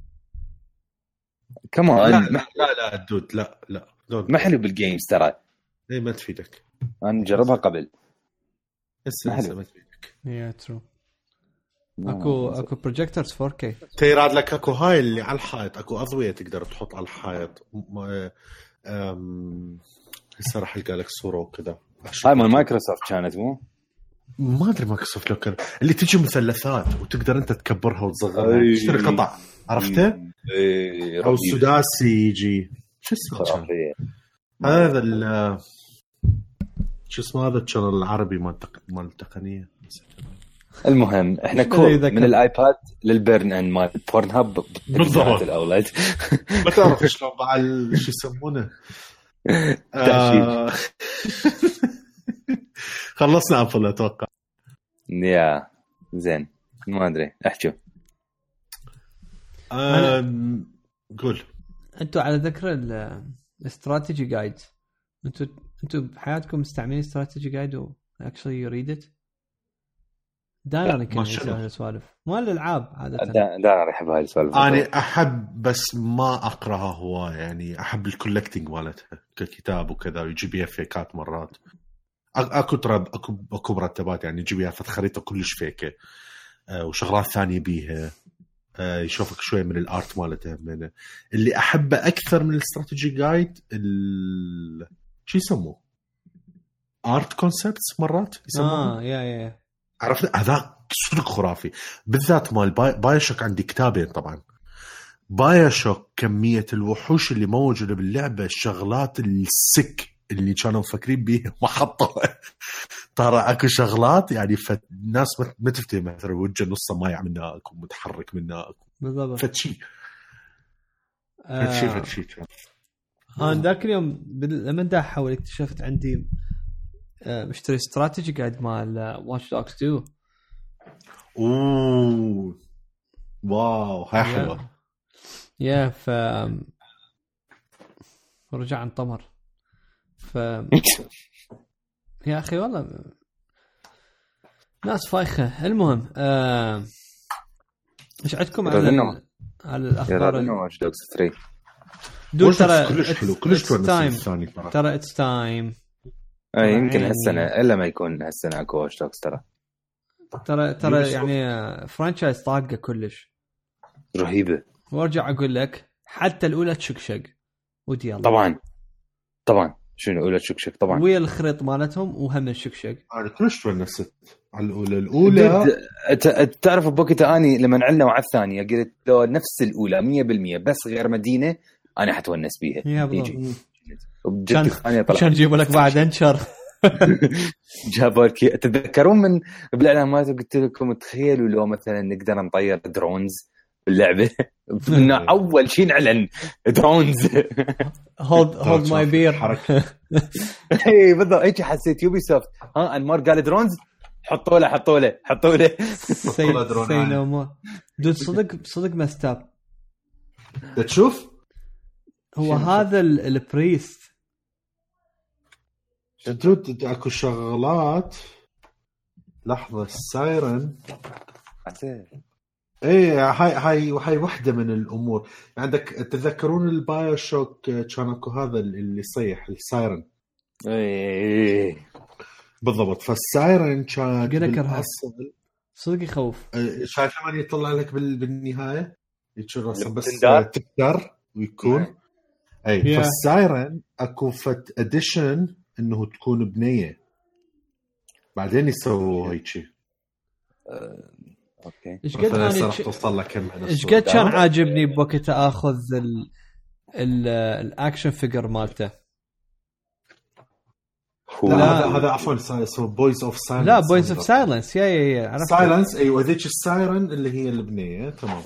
كمان؟ لا لا لا دود لا لا ما حلو بالجيمز ترى. اي ما تفيدك. انا جربها قبل بس ما تفيدك. يا ترو اكو اكو بروجيكتورز فور كي تيراد لك اكو هاي اللي على الحائط اكو اضويه تقدر تحط على الحائط امم هسه راح القى لك صوره وكذا. هاي مال مايكروسوفت كانت مو ما ادري مايكروسوفت لو كان اللي تجي مثلثات وتقدر انت تكبرها وتصغرها تشتري قطع عرفته او سداسي يجي شو اسمه هذا ال شو اسمه هذا الشانل العربي مال مال التقنيه. المهم احنا كل من الايباد للبرن ان مال بورن هاب بالضبط الاولاد. ما تعرف شلون بعد شو يسمونه آه... خلصنا ابل اتوقع. يا زين ما ادري احكوا. أنا... قول انتوا على ذكر الاستراتيجي جايد انتوا انتوا بحياتكم مستعملين استراتيجي جايد و actually you read it دانا كان يسوي سوالف مو الالعاب عاده. دانا يحب هاي السوالف. انا احب بس ما اقراها هوايه يعني. احب الكولكتينج مالتها ككتاب وكذا ويجي بيها فيكات مرات. اكو ترى اكو اكو مرتبات يعني يجي بيها خريطه كلش فيكه أه وشغلات ثانيه بيها. أه يشوفك شويه من الارت مالتها. من اللي احبه اكثر من الاستراتيجي جايد ال... شو يسموه ارت كونسبتس مرات يسموه. اه يا يا عرفت هذا صدق خرافي بالذات مال باي... بايوشوك. عندي كتابين طبعا. بايوشوك كميه الوحوش اللي موجوده باللعبه الشغلات السك اللي كانوا مفكرين بيه ما حطوها. ترى اكو شغلات يعني فالناس ما تفتهم مثلا وجه نص ما يعملناك ومتحرك منك بالضبط فتشي فتشي فتشي انا ذاك اليوم لما دا احاول اكتشفت عندي مشتري استراتيجي قاعد مال واتش دوغز تو. اوه واو هاي حلوه يا ف رجع عن طمر ف يا اخي والله ناس فايخه. المهم آه... ايش عندكم على ال... على الاخبار ال... واتش دوغز ثري دول ترى كلش حلو كلش تايم ترى اتس تايم. اي يمكن هالسنه الا ما يكون هالسنه اكو واتش دوغز ترى ترى ترى يعني فرانشايز طاقه كلش رهيبه. وارجع اقول لك حتى الاولى تشكشق ودي الله طبعا طبعا شنو الاولى تشكشق طبعا ويا الخريط مالتهم وهم الشكشق. انا كلش تونست على الاولى. الاولى تعرف بوقتها اني لما علنا على الثانيه قلت لو نفس الاولى مية بالمية بس غير مدينه انا حتونس بيها. يجي وبجد الثانيه طلع عشان نجيب لك بعد انشر جابوا لك. تتذكرون من بالاعلان مالته قلت لكم تخيلوا لو مثلا نقدر نطير درونز باللعبه. انه اول شيء نعلن درونز. هولد هولد ماي بير. اي بالضبط هيك حسيت يوبي سوفت. ها انمار قال درونز حطوا له حطوا له حطوا له سي نو مور. دول صدق صدق مستاب. تشوف هو هذا البريست شدود اكو شغلات. لحظه السايرن ايه هاي هاي هاي وحده من الامور. عندك تتذكرون البايوشوك كان اكو هذا اللي يصيح السايرن. ايه بالضبط. فالسايرن كان بالاصل صدق يخوف. شايف كمان يطلع لك بالنهايه يتشرس بس تقدر ويكون اي yeah. فالسايرن اكو فت اديشن انه تكون بنيه بعدين يسووا هيك شيء. اوكي ايش قد انا توصل لك كم ايش قد كان عاجبني بوقت اخذ ال ال الاكشن فيجر مالته. لا هذا عفوا اسمه بويز اوف سايلنس. لا بويز اوف سايلنس يا يا عرفت سايلنس. ايوه ذيك السايرن اللي هي البنيه تمام.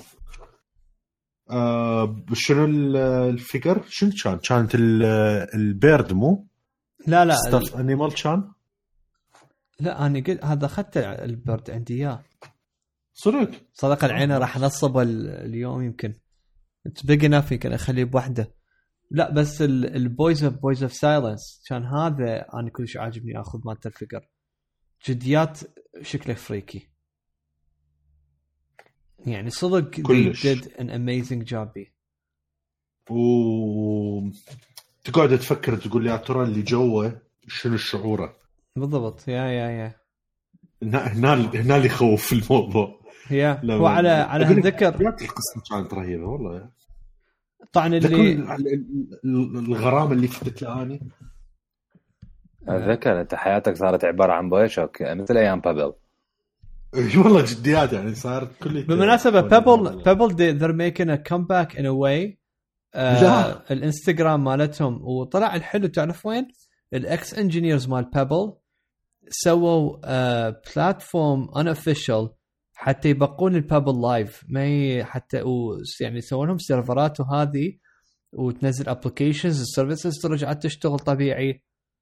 آه شنو الفيجر شنو كان كانت البيرد مو لا لا ستاف انيمال كان. لا انا قلت هذا اخذت البيرد عندي اياه صدق صدق العين راح نصبه اليوم يمكن تبقينا في كان اخليه بوحده. لا بس البويز اوف بويز اوف سايلنس كان هذا انا كلش عاجبني اخذ مالته الفيجر. جديات شكله فريكي يعني صدق كلش. did an amazing job بي. و تقعد تفكر تقول لي يا ترى اللي جوه شنو الشعوره بالضبط. يا يا يا هنا هنا هنا اللي يخوف الموضوع. يا وعلى على هالذكر القصه كانت رهيبه والله. طبعا اللي الغرامه اللي فتت لاني اتذكر انت حياتك صارت عباره عن بايوشوك مثل ايام بابل. والله جديات يعني صارت كل. بالمناسبه بابل بابل they're making a comeback in a way. آه الانستغرام مالتهم وطلع الحلو تعرف وين الاكس انجينيرز مال بابل سووا آه بلاتفورم unofficial حتى يبقون البابل لايف ما حتى يعني يسوون لهم سيرفرات وهذه وتنزل ابلكيشنز السيرفيسز ترجع تشتغل طبيعي.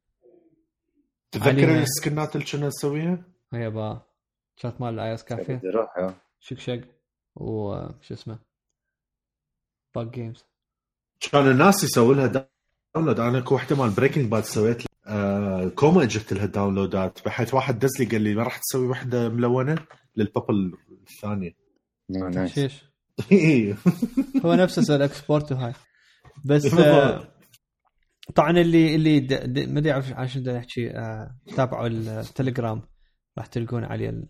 تذكر السكنات اللي كنا نسويها هي با كانت مال الاي اس كافيه روح شق شق وش اسمه باج جيمز كان الناس يسووا لها داونلود. انا كو واحده مال بريكنج باد سويت آه كوما اجت لها داونلودات بحيث واحد دز لي قال لي ما راح تسوي وحده ملونه للبابل الثانيه. نايس. هو نفسه الاكسبورت وهاي بس طبعا اللي اللي ما ادري اعرف عشان بدنا نحكي تابعوا التليجرام راح تلقون عليه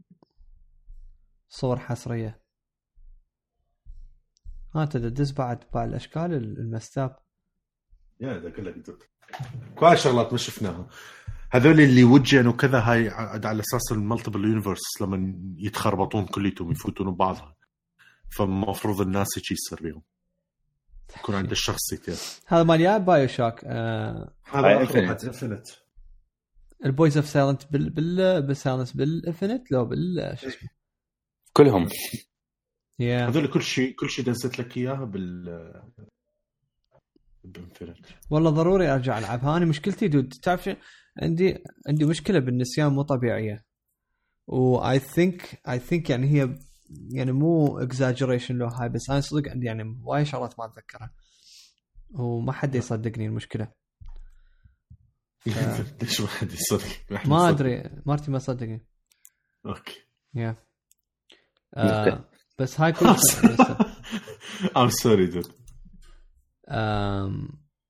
صور حصريه. ها تدز بعد بعض الاشكال المستاب يا ده كله جديد كل شغلات ما شفناها. هذول اللي وجهن وكذا هاي على اساس المالتيبل يونيفرس لما يتخربطون كليتهم يفوتون ببعضها فمفروض الناس يجي يصير بيهم يكون عند الشخصيتين. هذا مال يا بايو شوك آه... هذا انفينيت البويز اوف سايلنت بال بال بالسايلنس بالانفينيت لو بال شو اسمه كلهم يا هذول كل شيء كل شيء دزت لك اياها بال بانفينيت. والله ضروري ارجع العبها. انا مشكلتي دود تعرف عندي عندي مشكله بالنسيان مو طبيعيه و اي ثينك اي ثينك يعني هي يعني مو اكزاجريشن لو هاي بس انا صدق عندي يعني وايد شغلات ما اتذكرها وما حد يصدقني المشكله. ليش ما حد يصدق؟ ما ادري مارتي ما صدقني. اوكي يا آه بس هاي كل ام سوري دود امم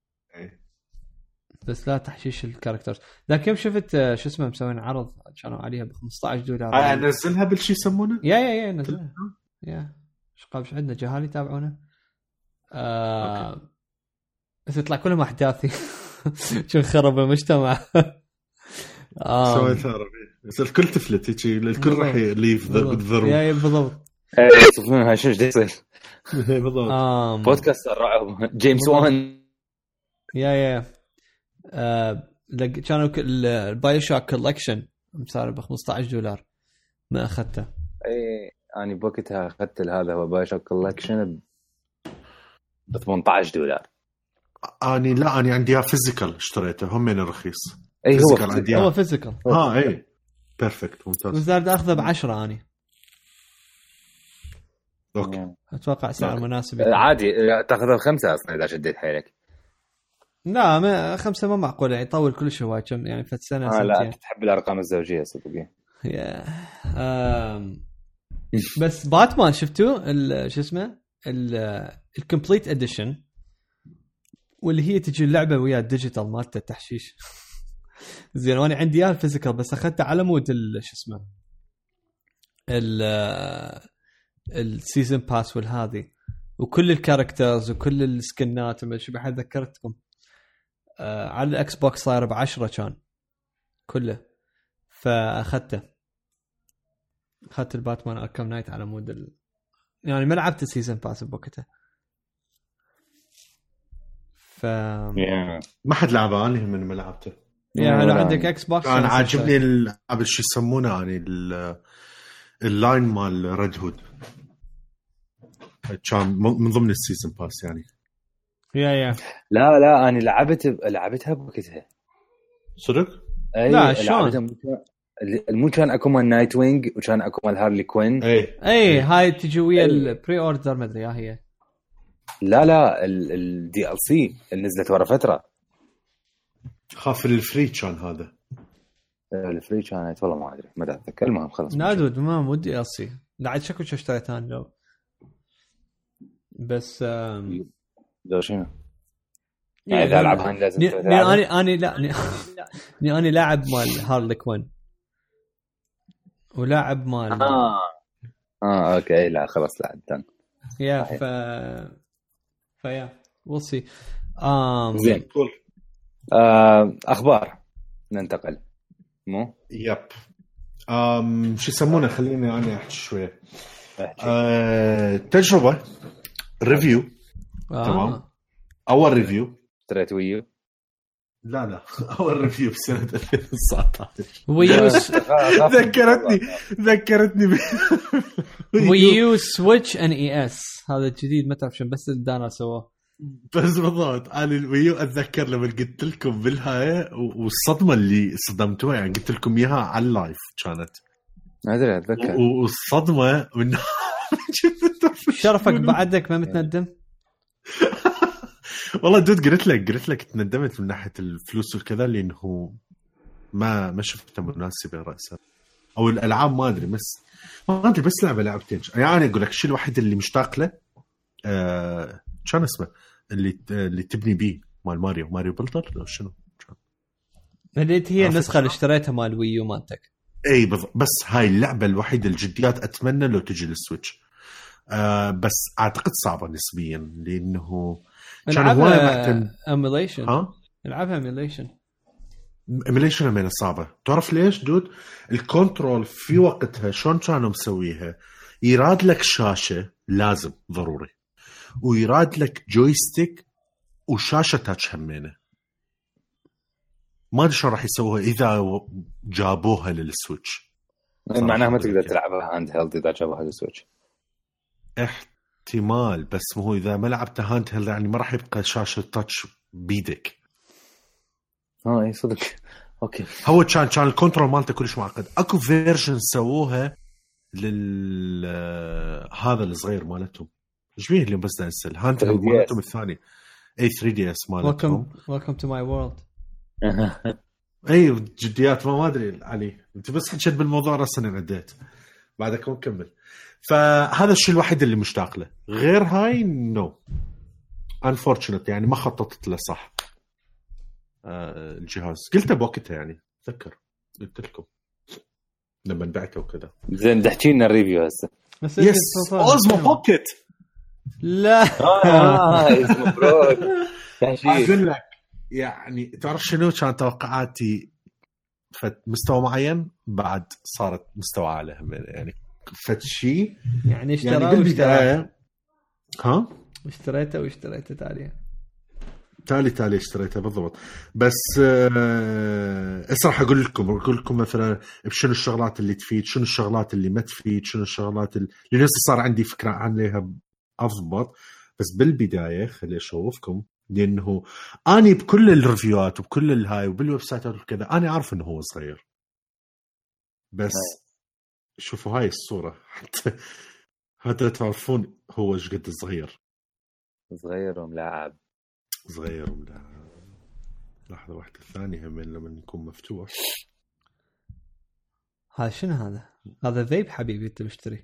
بس لا تحشيش الكاركترز. ذاك يوم شفت شو اسمه مسوين عرض كانوا عليها ب خمسطعش دولار. اه نزلها بالشي يسمونه يا يا يا نزلها يا ايش قابش عندنا جهالي يتابعونه آه... بس يطلع كلهم احداثي شو خرب المجتمع. سويت ثربي بس الكل تفلت هيك الكل راح يليف بالذروه. يا بالضبط شوفون هاي شو يصير بالضبط. بودكاست الرعب جيمس وان يا يا آه... كانوا البايو شوك كولكشن مسعره ب خمسطعش دولار ما اخذته. اي انا بوقتها اخذت هذا هو بايو شوك كولكشن ب ثمانطعش دولار. اني لا اني عندي فيزيكال اشتريته هم من الرخيص. اي هو عندي هو فيزيكال اه اي بيرفكت ممتاز. وزاد اخذه بعشرة اني اوكي اتوقع سعر مناسب. عادي تاخذه بخمسة اصلا اذا شديت حيلك. لا ما خمسة ما معقول يعني يطول كل شوي كم يعني فت سنة آه لا تحب الارقام الزوجيه صدقني. يا آم... بس باتمان شفتوا شو اسمه الكومبليت اديشن واللي هي تجي اللعبه ويا الديجيتال مالته التحشيش زين وانا عندي اياه الفيزيكال بس اخذته على مود شو اسمه ال السيزون باس والهذه وكل الكاركترز وكل السكنات وما شو بحد ذكرتكم آه على الاكس بوكس صاير بعشرة كان كله فاخذته اخذت الباتمان اركام نايت على مود ال... يعني ما لعبت السيزون باس بوقتها ف yeah. ما حد لعبه انا من ما لعبته يعني لو عندك اكس بوكس انا عاجبني اللعب شو يسمونه يعني اللاين مال ريد هود كان من ضمن السيزون باس يعني. يا يا لا لا انا لعبت لعبتها بوقتها صدق. لا شلون المو كان اكو مال نايت وينج وكان اكو مال هارلي كوين. اي اي هاي تجي ويا البري اوردر ما ادري هي. لا لا الدي ال سي اللي نزلت ورا فتره. خاف الفري كان هذا الفري كانت والله ما ادري ما اتذكر. المهم خلاص نادود ما ودي اصي لا عاد شكو اشتريت انا لو بس ده شنو يعني اذا العبها لازم انا انا لا انا انا لاعب مال هارلي كوين ولاعب مال اه اه اوكي لا خلاص لعبت يا ف فيا وصي ام زين آه اخبار ننتقل مو يب ام شو يسمونه خليني انا احكي شويه آه، تجربه ريفيو آه. تمام اول ريفيو اشتريت ويو لا لا اول ريفيو بسنه ألفين وتسعطعش ويو ذكرتني ذكرتني ويو سويتش ان اي اس هذا الجديد ما تعرف شنو بس الدانا سواه بس بالضبط انا الويو اتذكر لما قلت لكم بالهاي والصدمه اللي صدمتوها يعني قلت لكم اياها على اللايف كانت ادري اتذكر والصدمه من شرفك بعدك ما متندم والله دود قلت لك قلت لك تندمت من ناحيه الفلوس وكذا لانه ما ما شفته مناسبه راسا او الالعاب ما ادري بس ما ادري بس لعبه لعبتين يعني اقول لك الشيء الوحيد اللي مشتاق له آه كان اسمه اللي اللي تبني بيه مال ماريو ماريو بلدر لو شنو اللي هي النسخه اللي اشتريتها مال ويو مالتك. اي بالضبط بس هاي اللعبه الوحيده الجديات اتمنى لو تجي للسويتش آه بس اعتقد صعبه نسبيا لانه كان هوايه معتمد ايميليشن ها العبها ايميليشن ايميليشن من صعبه. تعرف ليش دود؟ الكنترول في وقتها شلون كانوا مسويها يراد لك شاشه لازم ضروري ويراد لك جويستيك وشاشه تاتش همينه ما ادري شلون راح يسووها اذا جابوها للسويتش. معناها ما تقدر تلعبها هاند هيلد اذا جابوها للسويتش احتمال بس مو اذا ما لعبتها هاند هيلد يعني ما راح يبقى شاشه تاتش بيدك. اه اي صدق اوكي. هو كان كان الكنترول مالته كلش معقد. اكو فيرجن سووها لل هذا الصغير مالتهم ايش بيه اللي بس نزل هاند هيلد مالتهم الثاني اي ثري دي اس مالتهم. ويلكم تو ماي وورلد. اي جديات ما ادري علي انت بس حكيت بالموضوع راسا عديت بعدك نكمل. فهذا الشيء الوحيد اللي مشتاق له غير هاي نو unfortunate يعني ما خططت له صح آه الجهاز قلته بوقتها يعني تذكر قلت لكم لما بعته وكذا. زين تحكي لنا الريفيو هسه. يس اوزمو بوكيت. لا اه اسمه برو اقول لك يعني تعرف شنو كان توقعاتي مستوى معين بعد صارت مستوى اعلى يعني فتشي يعني اشترى يعني بالبداية ها اشتريته واشتريته تالي تالي تالي اشتريته بالضبط. بس أه راح اقول لكم اقول لكم مثلا بشنو الشغلات اللي تفيد شنو الشغلات اللي ما تفيد شنو الشغلات اللي لسه صار عندي فكرة عنها اضبط. بس بالبداية خلي اشوفكم لانه اني بكل الريفيوات وبكل الهاي وبالويب سايتات وكذا انا عارف انه هو صغير بس شوفوا هاي الصورة حتى حتى تعرفون هو ايش قد صغير صغير وملاعب صغير وملاعب. لحظة واحدة ثانية من لما يكون مفتوح. هذا شنو هذا؟ هذا ذيب حبيبي انت مشتري.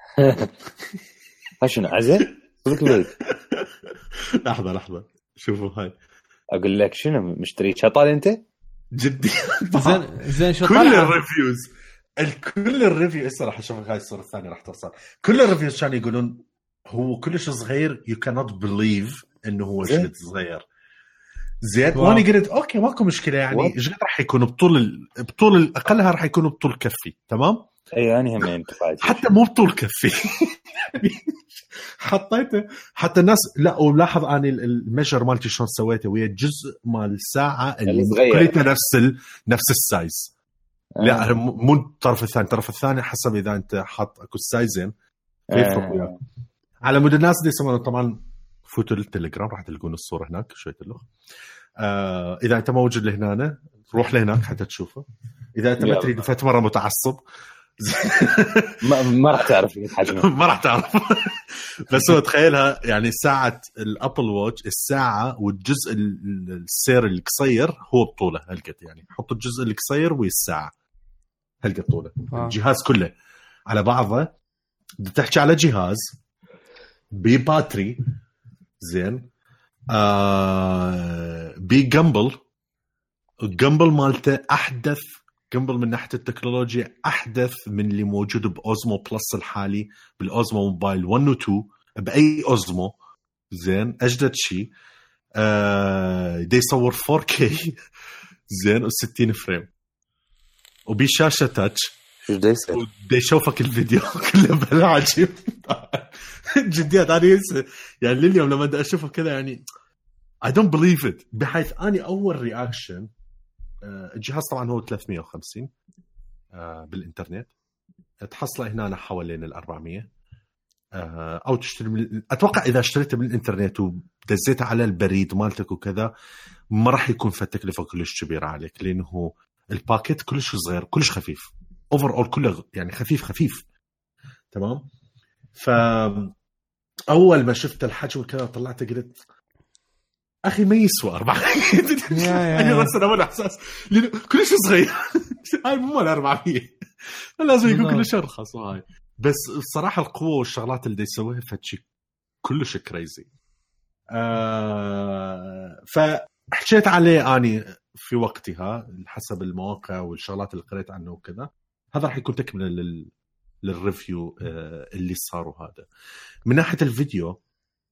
ها شنو عزة؟ صدق ذيب. لحظة لحظة شوفوا هاي اقول لك شنو مشتري شطال انت؟ جدي زين زين شو كل الريفيوز الكل الريفيو هسه راح اشوفك هاي الصورة الثانية راح توصل. كل الريفيوز كانوا يقولون هو كلش صغير you cannot believe انه هو شد صغير زين. وانا قلت اوكي ماكو مشكله يعني ايش قد راح يكون بطول ال... بطول الاقلها راح يكون بطول كفي تمام. اي انا هم انتقاد حتى مو بطول كفي حطيته حتى الناس لا ولاحظ اني الميجر مالتي شلون سويته ويا الجزء مال الساعه اللي كليته نفس ال... نفس السايز آه. لا مو الطرف الثاني الطرف الثاني حسب اذا انت حاط اكو سايزين يفرق وياك. على مود الناس دي يسمونه طبعا فوتوا للتليجرام راح تلقون الصوره هناك شويه اللغه. آه اذا انت موجود لهنا روح لهناك حتى تشوفه. اذا انت ما تريد فات مره متعصب ما, ما راح تعرف الحجم ما راح تعرف. بس هو تخيلها يعني ساعه الابل واتش الساعه والجزء السير القصير هو بطوله هالقد يعني حط الجزء القصير والساعه هالقد طوله آه. الجهاز كله على بعضه بتحكي على جهاز بباتري زين آه بجمبل الجمبل مالته احدث جمبل من ناحيه التكنولوجيا احدث من اللي موجود باوزمو بلس الحالي بالاوزمو موبايل واحد و اثنين باي اوزمو زين اجدد شيء آه دي يصور فور كي زين و60 فريم وبشاشه تاتش دي يشوفك الفيديو كله بلا عجيب جديات انا ينسى يعني لليوم لما بدي اشوفه كذا يعني I don't believe it بحيث اني اول رياكشن الجهاز طبعا هو ثلاثمية وخمسين بالانترنت تحصله هنا حوالين الأربعمية او تشتري من... اتوقع اذا اشتريته بالانترنت ودزيته على البريد مالتك وكذا ما راح يكون في تكلفه كلش كبيره عليك لانه الباكيت كلش صغير كلش خفيف اوفر اول كله يعني خفيف خفيف تمام. ف اول ما شفت الحجم كذا طلعت قلت اخي ما يسوى أربعمية. يعني راسنا ولا احساس لانه كلش صغير. هاي مو مال أربعمية، لازم يكون كلش ارخص. وهاي بس الصراحه القوه والشغلات اللي يسويها فتشي كلش كريزي. آه فحكيت عليه اني في وقتها حسب المواقع والشغلات اللي قريت عنه وكذا. هذا راح يكون تكمله لل للريفيو آه اللي صاروا. هذا من ناحيه الفيديو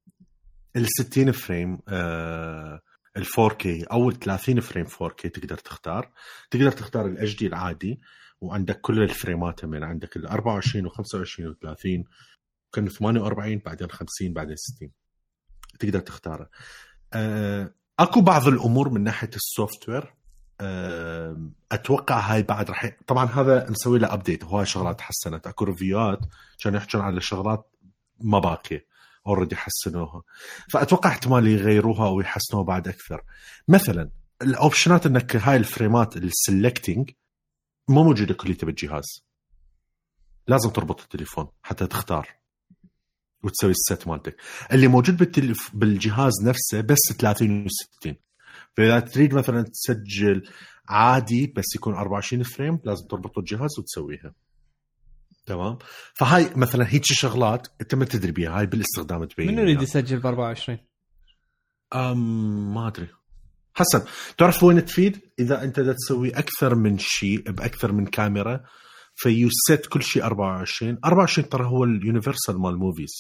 الستين فريم آه الفور كي او الثلاثين فريم فور كي تقدر تختار. تقدر تختار الاتش دي العادي وعندك كل الفريمات من عندك ال أربعة وعشرين وخمسة وعشرين وثلاثين كان ثمانية وأربعين بعدين خمسين بعدين ستين تقدر تختاره. آه اكو بعض الامور من ناحيه السوفت وير آه اتوقع هاي بعد راح طبعا هذا نسوي له ابديت. هواي شغلات حسنت. اكو ريفيوات كانوا يحكون على شغلات ما باقيه اوريدي حسنوها. فاتوقع احتمال يغيروها او يحسنوها بعد اكثر. مثلا الاوبشنات انك هاي الفريمات السلكتنج مو موجوده كليتها بالجهاز. لازم تربط التليفون حتى تختار وتسوي السيت مالتك. اللي موجود بالتلف... بالجهاز نفسه بس ثلاثين وستين. فاذا تريد مثلا تسجل عادي بس يكون أربعة وعشرين فريم لازم تربط الجهاز وتسويها. تمام. فهاي مثلا هيك شغلات انت ما تدري بيها. هاي بالاستخدام تبين. من يريد يسجل ب أربعة وعشرين؟ أم ما ادري حسب. تعرف وين تفيد؟ اذا انت دا تسوي اكثر من شيء باكثر من كاميرا فيوسيت كل شيء أربعة وعشرين. أربعة وعشرين ترى هو اليونيفرسال مال موفيز.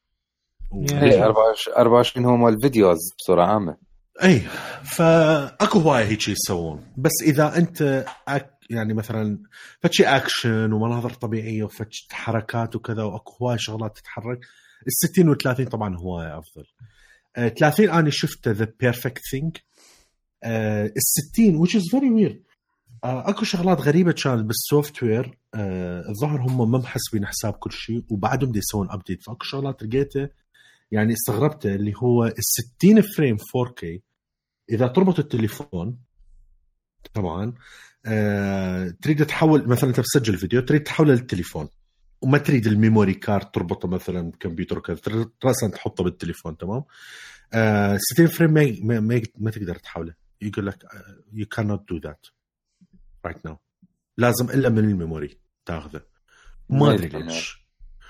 اي أربعة وعشرين هو مال فيديوز بصوره عامه. اي فاكو هواي هيك يسوون. بس اذا انت أك يعني مثلا فتشي اكشن ومناظر طبيعيه وفتش حركات وكذا واكو هواي شغلات تتحرك الستين والثلاثين طبعا هواي افضل. أه ثلاثين انا شفته ذا بيرفكت ثينج. أه الستين which is very weird. أه اكو شغلات غريبه كانت بالسوفت وير. أه الظاهر هم ما محسبين حساب كل شيء وبعدهم دي يسوون ابديت. فاكو شغلات لقيته يعني استغربته اللي هو الستين فريم فور كي اذا تربط التليفون طبعا أه تريد تحول مثلا انت بتسجل فيديو تريد تحوله للتليفون وما تريد الميموري كارد تربطه مثلا كمبيوتر كذا تريد راسا تحطه بالتليفون. تمام. أه ستين فريم ما, ما, ما, ما تقدر تحوله. يقول لك you cannot do that right now. لازم إلا من الميموري تاخذه. ما أدري ليش.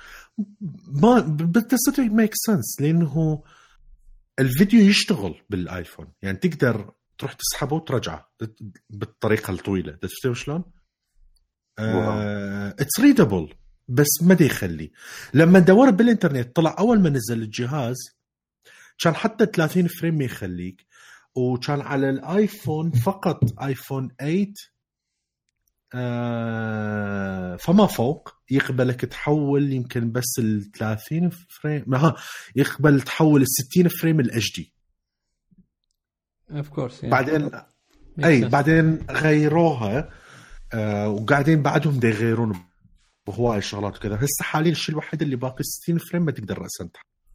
ما بس it makes sense لأنه الفيديو يشتغل بالآيفون يعني تقدر تروح تسحبه وترجعه بالطريقة الطويلة. تفهم شلون؟ uh, it's readable بس ما دي يخلي. لما ندور بالإنترنت طلع أول ما نزل الجهاز كان حتى ثلاثين فريم يخليك وكان على الآيفون فقط آيفون ثمانية آه فما فوق يقبلك تحول يمكن بس ال ثلاثين فريم ما يقبل تحول ال ستين فريم الاتش دي اوف كورس يعني. بعدين اي بعدين غيروها آه وقاعدين بعدهم دا يغيرون بهواي الشغلات وكذا. هسه حاليا الشيء الوحيد اللي باقي ستين فريم ما تقدر رأسا.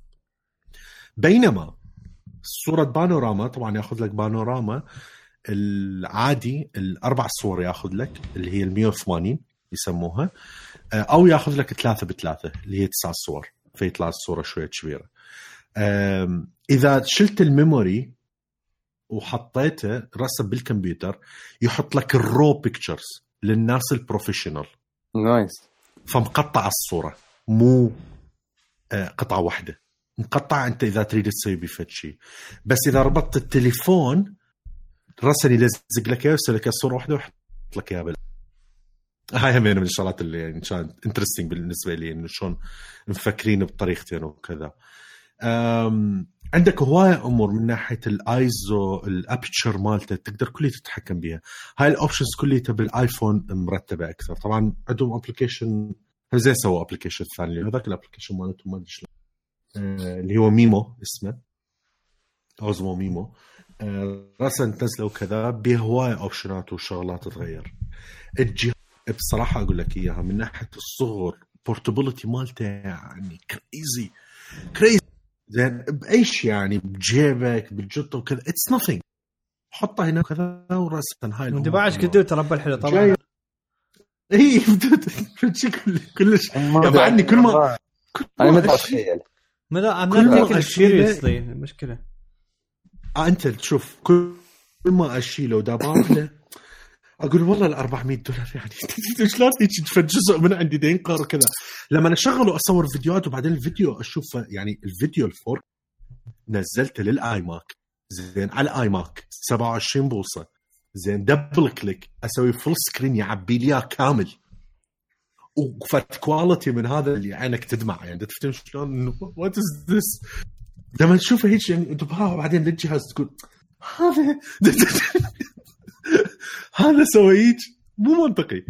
بينما صورة بانوراما طبعا ياخذ لك بانوراما العادي الأربع صور ياخذ لك اللي هي المية وثمانين يسموها أو ياخذ لك ثلاثة بثلاثة اللي هي تسع صور فيطلع الصورة شوية كبيرة. إذا شلت الميموري وحطيته رأسا بالكمبيوتر يحط لك الرو بيكتشرز للناس البروفيشنال. نايس. فمقطع الصورة مو قطعة واحدة مقطع. أنت إذا تريد تسوي بفتشي بس إذا ربطت التليفون راسني لزق لك إياه وسلك الصورة واحدة وحط لك إياه بال. هاي من الشغلات اللي يعني كان انترستينج بالنسبة لي إنه شلون مفكرين بطريقتين وكذا. عندك هواية أمور من ناحية الآيزو الأبيتشر مالته تقدر كلية تتحكم بيها. هاي الأوبشنز كلية بالآيفون مرتبة أكثر. طبعا عندهم أبليكيشن زي سووا أبليكيشن ثاني هذاك الأبليكيشن مالته ما أدري شلون اللي هو ميمو اسمه أوزمو ميمو راسا تنزله وكذا بهواية أوبشنات وشغلات تتغير. الجهاز بصراحة أقول لك إياها من ناحية الصغر بورتابيلتي مالته يعني كريزي كريزي زين بأي شيء يعني بجيبك بالجطة وكذا it's nothing. حطه هنا كذا وراسا هاي انت باعش كده تربى الحلو طبعا. اي كل كلش يعني كل ما انا ما اتخيل ماذا I'm not taking it seriously المشكلة آه انت تشوف كل ما اشيله ودابر له اقول والله ال أربعمية دولار يعني شلون هيك تفد جزء من عندي دا ينقر وكذا. لما انا اشغل واصور فيديوهات وبعدين الفيديو اشوف يعني الفيديو الفور نزلته للاي ماك زين على الاي ماك سبعة وعشرين بوصه زين دبل كليك اسوي فول سكرين يعبي لي كامل وفت كواليتي من هذا اللي عينك تدمع يعني تفتهم شلون وات از ذس لما تشوفه هيك يعني انتباه بعدين للجهاز تقول هذا هذا سويت مو منطقي.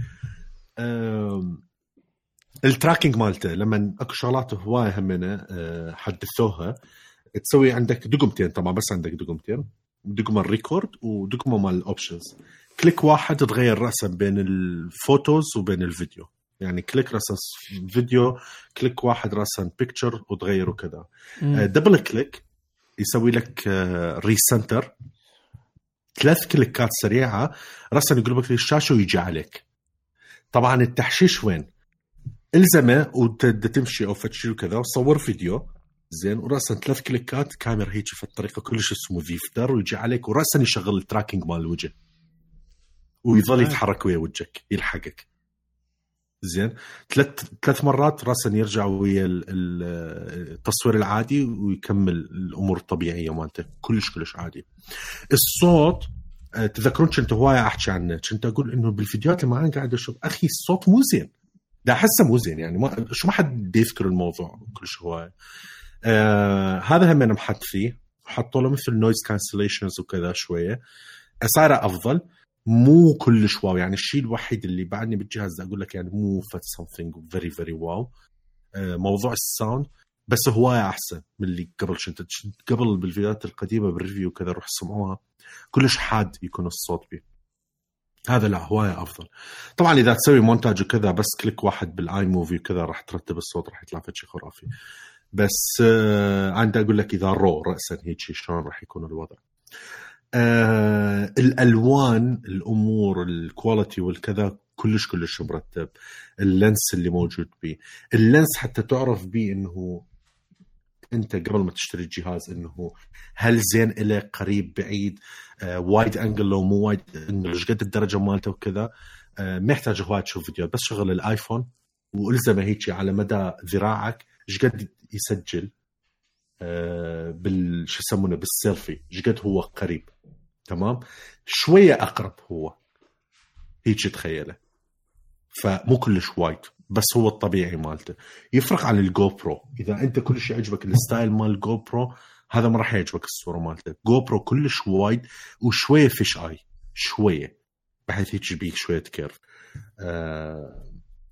التراكنج مالته لما اكو شغلات هوايه همنا حدثوها تسوي عندك دقمتين طبعا بس عندك دقمتين دقمه الريكورد ودقمه مال الاوبشنز كليك واحد تغير راسا بين الفوتوز وبين الفيديو يعني كليك راسا فيديو كليك واحد راسا بيكتشر وتغيره كذا دبل كليك يسوي لك ريسنتر ثلاث كليكات سريعه راسا يقلب لك الشاشه ويجي عليك. طبعا التحشيش وين الزمه وتمشي او فتشي وكذا وصور فيديو زين وراسا ثلاث كليكات كاميرا هيك في الطريقه كلش سموث يفتر ويجي عليك وراسا يشغل التراكنج مال الوجه ويظل يتحرك ويا وجهك يلحقك زين ثلاث ثلاث مرات راسا يرجع ويا التصوير العادي ويكمل الامور الطبيعيه مالته كلش كلش عادي. الصوت تذكرون كنت هوايه احكي عنه كنت اقول انه بالفيديوهات اللي معانا قاعد اشوف اخي الصوت مو زين ده احسه مو زين يعني ما شو ما حد يذكر الموضوع كلش هوايه. آه هذا هم انا محط فيه حطوا له مثل نويز كانسليشنز وكذا شويه صار افضل مو كلش واو يعني الشيء الوحيد اللي بعدني بالجهاز اقول لك يعني مو فت something very very واو آه موضوع الساوند بس هوايه احسن من اللي قبل كنت قبل بالفيديوهات القديمه بالريفيو كذا روح سمعوها كلش حاد يكون الصوت بيه هذا لا هوايه افضل. طبعا اذا تسوي مونتاج وكذا بس كليك واحد بالاي موفي وكذا راح ترتب الصوت راح يطلع شيء خرافي بس آه عندي اقول لك اذا رو راسا هيك شلون راح يكون الوضع. آه الالوان الامور الكواليتي والكذا كلش كلش مرتب. اللينس اللي موجود بيه اللينس حتى تعرف بيه انه انت قبل ما تشتري الجهاز انه هل زين إليه قريب بعيد آه وايد انجل لو مو وايد انجل ايش قد الدرجه مالته وكذا آه ما يحتاج هواي تشوف فيديوهات بس شغل الايفون والزمه هيك على مدى ذراعك ايش قد يسجل آه بال شو يسمونه بالسيلفي ايش قد هو قريب تمام شويه اقرب هو هيك تخيله فمو كلش وايد بس هو الطبيعي مالته يفرق عن الجو برو. اذا انت كل شيء يعجبك الستايل مال الجو برو هذا ما راح يعجبك الصوره مالته. جو برو كلش وايد وشويه فيش اي شويه بحيث يجي بيك شويه كيرف آه...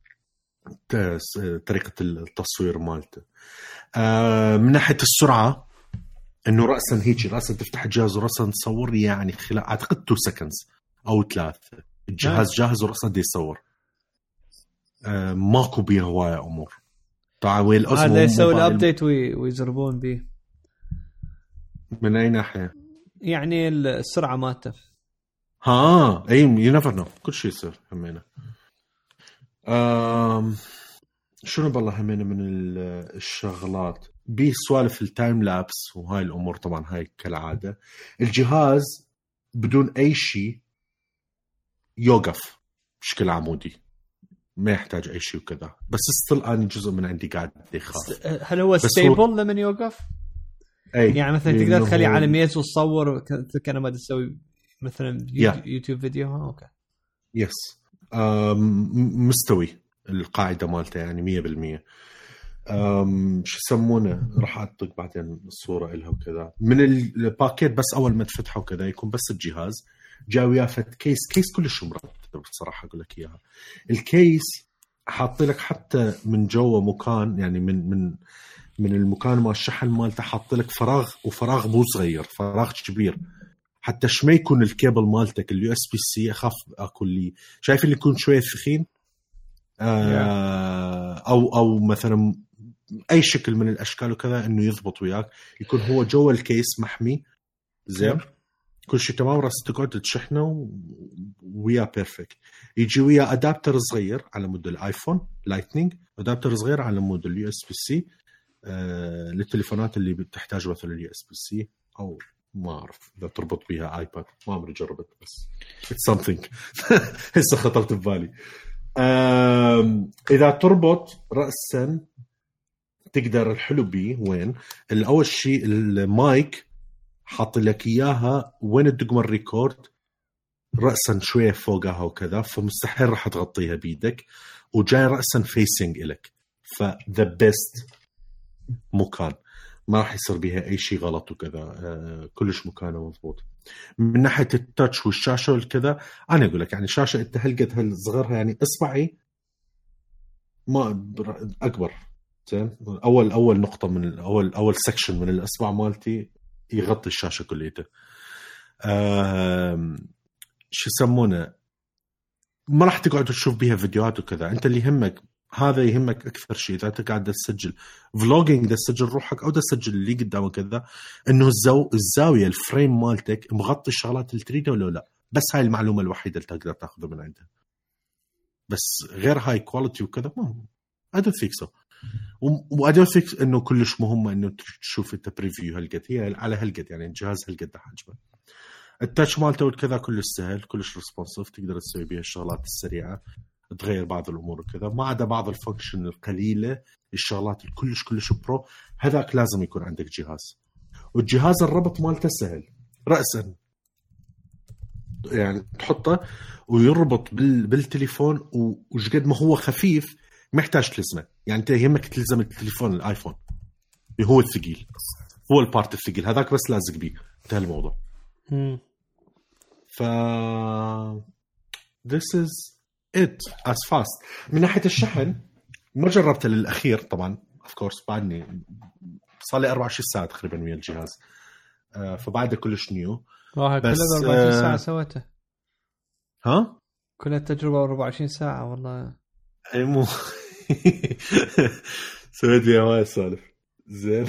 طريقه التصوير مالته آه... من ناحيه السرعه انه راسا هيك راسا تفتح الجهاز وراسا تصور يعني خلال اعتقد تو سكندز او ثلاثه الجهاز جاهز وراسا دي يصور آه ماكو بيه هوايه امور. طبعا وين الازمه هذا يسوي الابديت ويزربون بيه من اي ناحيه يعني السرعه مالته ها اي يو نيفر نو كل شيء يصير همينه. امم شنو بالله همينه من الشغلات بيه سوالف التايم لابس وهاي الامور طبعا هاي كالعاده الجهاز بدون اي شيء يوقف بشكل عمودي ما يحتاج اي شيء وكذا بس استل انا جزء من عندي قاعد يخاف. هل هو ستيبل هو... لما يوقف أي. يعني مثلا تقدر تخليه على ميز وتصور كأنه ما تسوي مثلا يوتيوب فيديو ها اوكي يس مستوي القاعده مالته يعني مية بالمية. أم شو يسمونه راح اعطيك بعدين الصوره لها وكذا من الباكيت بس اول ما تفتحه وكذا يكون بس الجهاز جاء وياه فت كيس كيس كلش مرتب بصراحه اقول لك اياها. الكيس حاطي لك حتى من جوا مكان يعني من من من المكان مال الشحن مالته حاطي لك فراغ وفراغ مو صغير فراغ كبير حتى شما يكون الكيبل مالتك اليو اس بي سي اخاف اكل لي شايف اللي يكون شويه ثخين آه او او مثلا اي شكل من الاشكال وكذا انه يضبط وياك يكون هو جوا الكيس محمي زين كل شيء تمام راس تقعد تشحنه ويا بيرفكت. يجي ويا ادابتر صغير على مود الايفون لايتنينج ادابتر صغير على مود اليو اس بي سي آه للتليفونات اللي بتحتاج مثلا اليو اس بي سي او ما اعرف اذا تربط بها ايباد، ما عمري جربت بس it's something هسه خطرت ببالي. اذا تربط رأسا تقدر الحلو بيه وين الاول شيء المايك حاط لك اياها وين الدقمه الريكورد رأسا شويه فوقها وكذا، فمستحيل راح تغطيها بيدك، وجاي رأسا فيسنج إلك، فذا بيست مكان ما راح يصير بها اي شيء غلط وكذا. آه كلش مكانه مضبوط. من ناحيه التاتش والشاشه والكذا انا اقول لك يعني شاشه انت هالقد هالصغرها يعني اصبعي ما اكبر زين. اول اول نقطه من اول اول سكشن من الاصبع مالتي يغطي الشاشه كليته. آه شو يسمونه ما راح تقعد تشوف بيها فيديوهات وكذا. انت اللي يهمك هذا يهمك اكثر شيء اذا انت قاعد تسجل فلوجينج دا تسجل روحك او دا تسجل اللي قدامك كذا انه الزاو الزاويه الفريم مالتك مغطي الشغلات اللي تريدها ولا لا. بس هاي المعلومه الوحيده اللي تقدر تاخذها من عندها. بس غير هاي كواليتي وكذا ما I don't think so. و I don't think انه كلش مهمه انه تشوف انت بريفيو هالقد هي على هالقد يعني الجهاز هالقد حجمه. التاتش مالته والكذا كلش سهل كلش ريسبونسيف تقدر تسوي بها الشغلات السريعه تغير بعض الامور وكذا ما عدا بعض الفانكشن القليله الشغلات الكلش كلش برو هذاك لازم يكون عندك جهاز. والجهاز الربط مالته سهل رأسا يعني تحطه ويربط بالتليفون وش قد ما هو خفيف محتاج تلزمه. يعني انت يهمك تلزم التليفون الايفون هو الثقيل هو البارت الثقيل هذاك بس لازق بيه انتهى الموضوع. امم ف this is it as fast. من ناحية الشحن ما جربته للأخير طبعا of course بعدني صار لي أربعة وعشرين ساعة تقريبا ويا الجهاز آه فبعده كلش نيو بس أربعة وعشرين ساعة سويته ها كل التجربة أربعة وعشرين ساعة والله أي مو سويت فيها هواي سالف زين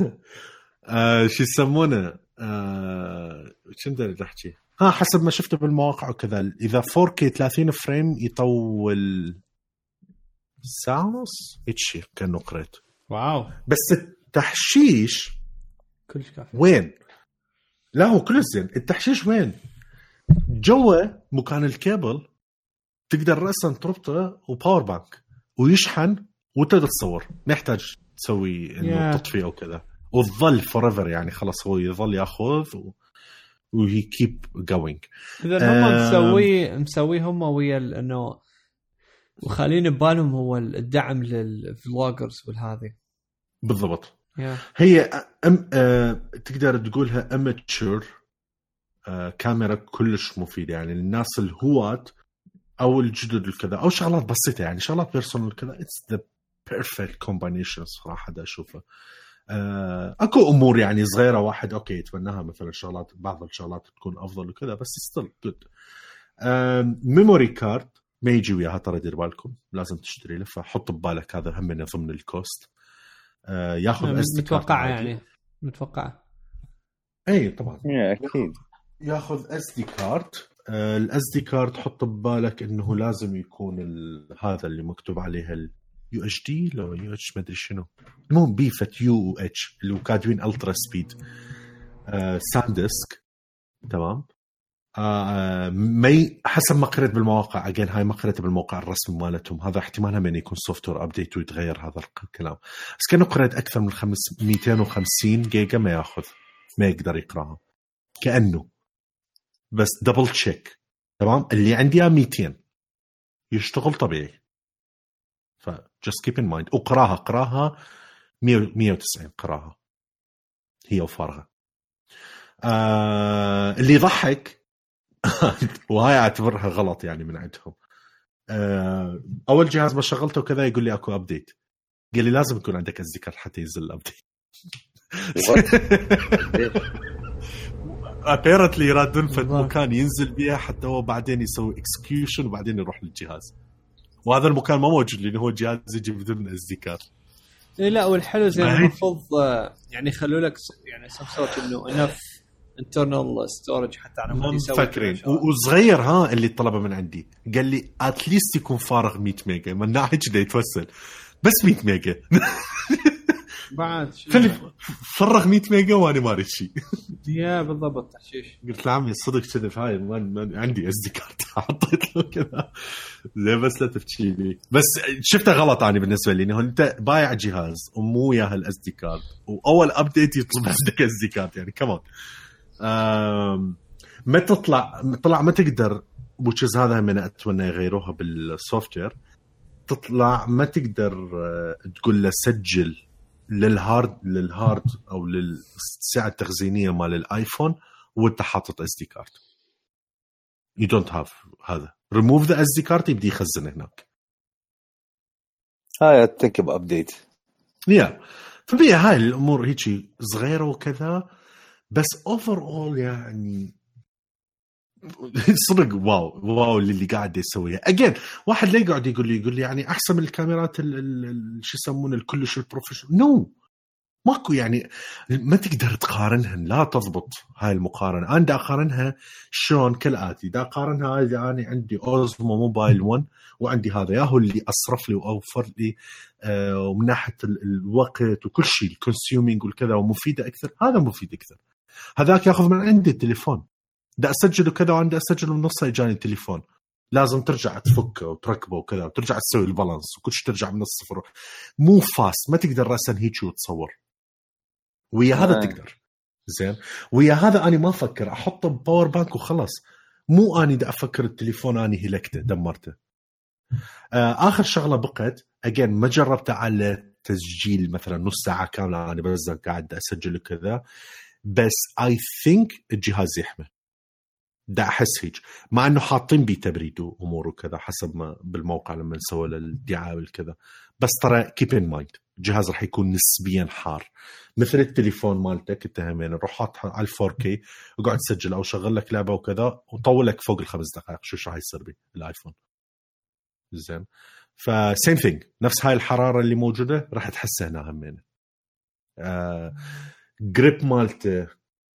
آه شو يسمونه آه شنو بدي أحكي ها حسب ما شفته بالمواقع وكذا إذا فور كي ثلاثين فريم يطول ساعة ونص هيك كأنه قريت. واو بس التحشيش كلش كافي وين لا هو كل زين التحشيش وين جوا مكان الكابل تقدر رأسا تربطه وباور بانك ويشحن وتقدر تصور ما يحتاج تسوي إنه yeah. تطفي أو كذا وتظل forever يعني خلاص هو يظل يأخذ و وهي keep going. إذا هم مسوي مسوي هم ويا إنه وخلين ببالهم هو الدعم للفلوجرز والهذه بالضبط. yeah. هي أم أه تقدر تقولها amateur أه كاميرا كلش مفيدة يعني الناس الهواة أو الجدد الكذا أو شغلات بسيطة يعني شغلات بيرسونال كذا it's the perfect combination صراحة دا أشوفها. آه، اكو امور يعني صغيره واحد اوكي يتمناها مثلا شغلات بعض الشغلات تكون افضل وكذا بس ستيل جود. ميموري كارد ما يجي وياها ترى دير بالكم لازم تشتري له فحط ببالك هذا هم من ضمن الكوست. آه، ياخذ اس دي متوقع يعني متوقع اي طبعا اكيد ياخذ اس دي كارد. الاس دي كارد حط ببالك انه لازم يكون هذا اللي مكتوب عليها ال يو اتش دي لو يو اتش ما ادري شنو المهم بيفت يو اتش اللي كاتبين الترا سبيد ساندسك تمام. آه ما حسب ما قرأت بالمواقع اجين هاي ما قرأت بالموقع الرسمي مالتهم هذا احتمالها من يكون سوفت وير ابديت ويتغير هذا الكلام بس كانوا قرأت اكثر من مئتين وخمسين جيجا ما ياخذ ما يقدر يقراها كأنه بس دبل تشيك تمام. اللي عندي مئتين يشتغل طبيعي ف just keep in mind وقراها قراها مية وتسعين قراها هي وفارغة. آه اللي يضحك وهاي اعتبرها غلط يعني من عندهم. آه اول جهاز ما شغلته وكذا يقول لي اكو ابديت قال لي لازم يكون عندك اس دي كارد حتى ينزل الابديت. apparently يرادون في مكان ينزل بيها حتى هو بعدين يسوي اكسكيوشن وبعدين يروح للجهاز وهذا المكان ما موجود لأنه هو جهاز يجي بدون اس دي كارد. إيه لا والحلو زي المفروض يعني يخلوا لك يعني سمسوت إنه enough internal storage حتى على مود يسوي فاكرين وصغير ها اللي طلبه من عندي قال لي at least يكون فارغ مية ميجا من ناحية كده يتوصل بس مية ميجا بعد خلي فرغ مية ميجا وانا ما اريد شيء. يا بالضبط تحشيش. قلت له عمي صدق كذا هاي ما, ما عندي اس دي كارت حطيت له كذا زي بس لا تفشيني. بس شفته غلط اني بالنسبه لي انه انت بايع جهاز ومو وياه الاس دي كارت واول ابديت يطلب عندك اس دي كارت يعني كمان ما تطلع طلع ما تقدر وتشز هذا من اتمنى يغيروها بالسوفت وير. تطلع ما تقدر تقول له سجل للهارد للهارد او للسعه التخزينيه مال الايفون وانت حاطط اس دي كارت. you don't have هذا remove the اس دي كارت يبدي يخزن هناك. هاي اتك بابديت يا فبيها هاي الامور هيك صغيره وكذا بس اوفر اول يعني صدق واو واو اللي قاعد يسويه. اجين واحد ليه قاعد يقول لي يقول لي يعني احسن من الكاميرات شو يسمونه الكلش البروفيشنال. نو no. ماكو يعني ما تقدر تقارنهن لا تضبط هاي المقارنه. انا دا اقارنها شلون كالاتي دا اقارنها اذا انا عندي اوزمو موبايل واحد وعندي هذا ياهو اللي اصرف لي واوفر لي آه ومن ناحيه الوقت وكل شيء الكونسيومينج والكذا ومفيده اكثر. هذا مفيد اكثر. هذاك ياخذ من عندي التليفون دا اسجل وكذا وعندي اسجل من نص يجاني التليفون لازم ترجع تفكه وتركبه وكذا وترجع تسوي البالانس وكل شيء ترجع من الصفر. مو فاست ما تقدر راسا هيك وتصور ويا هذا تقدر زين. ويا هذا أنا ما أفكر أحطه بباور بانك وخلاص. مو أنا دا أفكر التليفون أنا هلكته دمرته. آه آخر شغلة بقت أجين ما جربت على تسجيل مثلا نص ساعة كاملة أنا بس قاعد أسجل كذا بس I think الجهاز يحمل دا أحس هيك مع أنه حاطين بيه تبريد وأمور وكذا حسب ما بالموقع لما نسوي للدعاية والكذا. بس ترى keep in mind الجهاز رح يكون نسبيا حار مثل التليفون مالتك التهمين روح حاط على فور كي وقعد تسجل او شغل لك لعبه وكذا وطول لك فوق الخمس دقائق شو راح يصير بي الايفون زين. فسيم ثينج نفس هاي الحراره اللي موجوده راح تحسها هنا همين. آه جريب مالته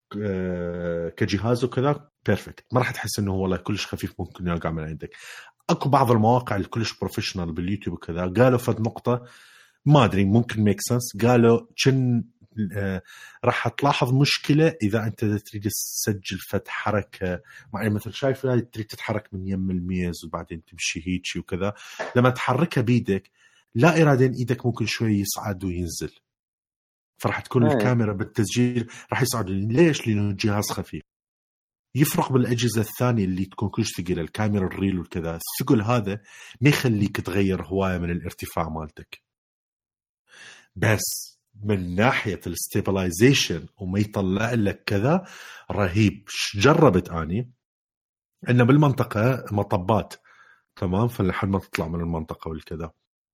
آه كجهاز وكذا بيرفكت ما راح تحس انه والله كلش خفيف ممكن يقع من عندك. اكو بعض المواقع الكلش بروفيشنال باليوتيوب وكذا قالوا فد نقطه ما أدري ممكن ميك سنس قالوا كن آه راح تلاحظ مشكلة إذا أنت تريد تسجل فت حركة يعني مثل شايف هاي تريد تتحرك من يم الميز وبعدين تمشي هيك وكذا لما تحركها بيدك لا إرادين إيدك ممكن شوي يصعد وينزل فراح تكون أيه. الكاميرا بالتسجيل راح يصعد. ليش؟ لأنه الجهاز خفيف. يفرق بالأجهزة الثانية اللي تكون كلش ثقيلة الكاميرا الريل والكذا الثقل هذا ما يخليك تغير هواية من الارتفاع مالتك بس من ناحية الستابلايزيشن وما يطلع لك كذا رهيب. جربت أني إنه بالمنطقة مطبات تمام فلحد ما تطلع من المنطقة والكذا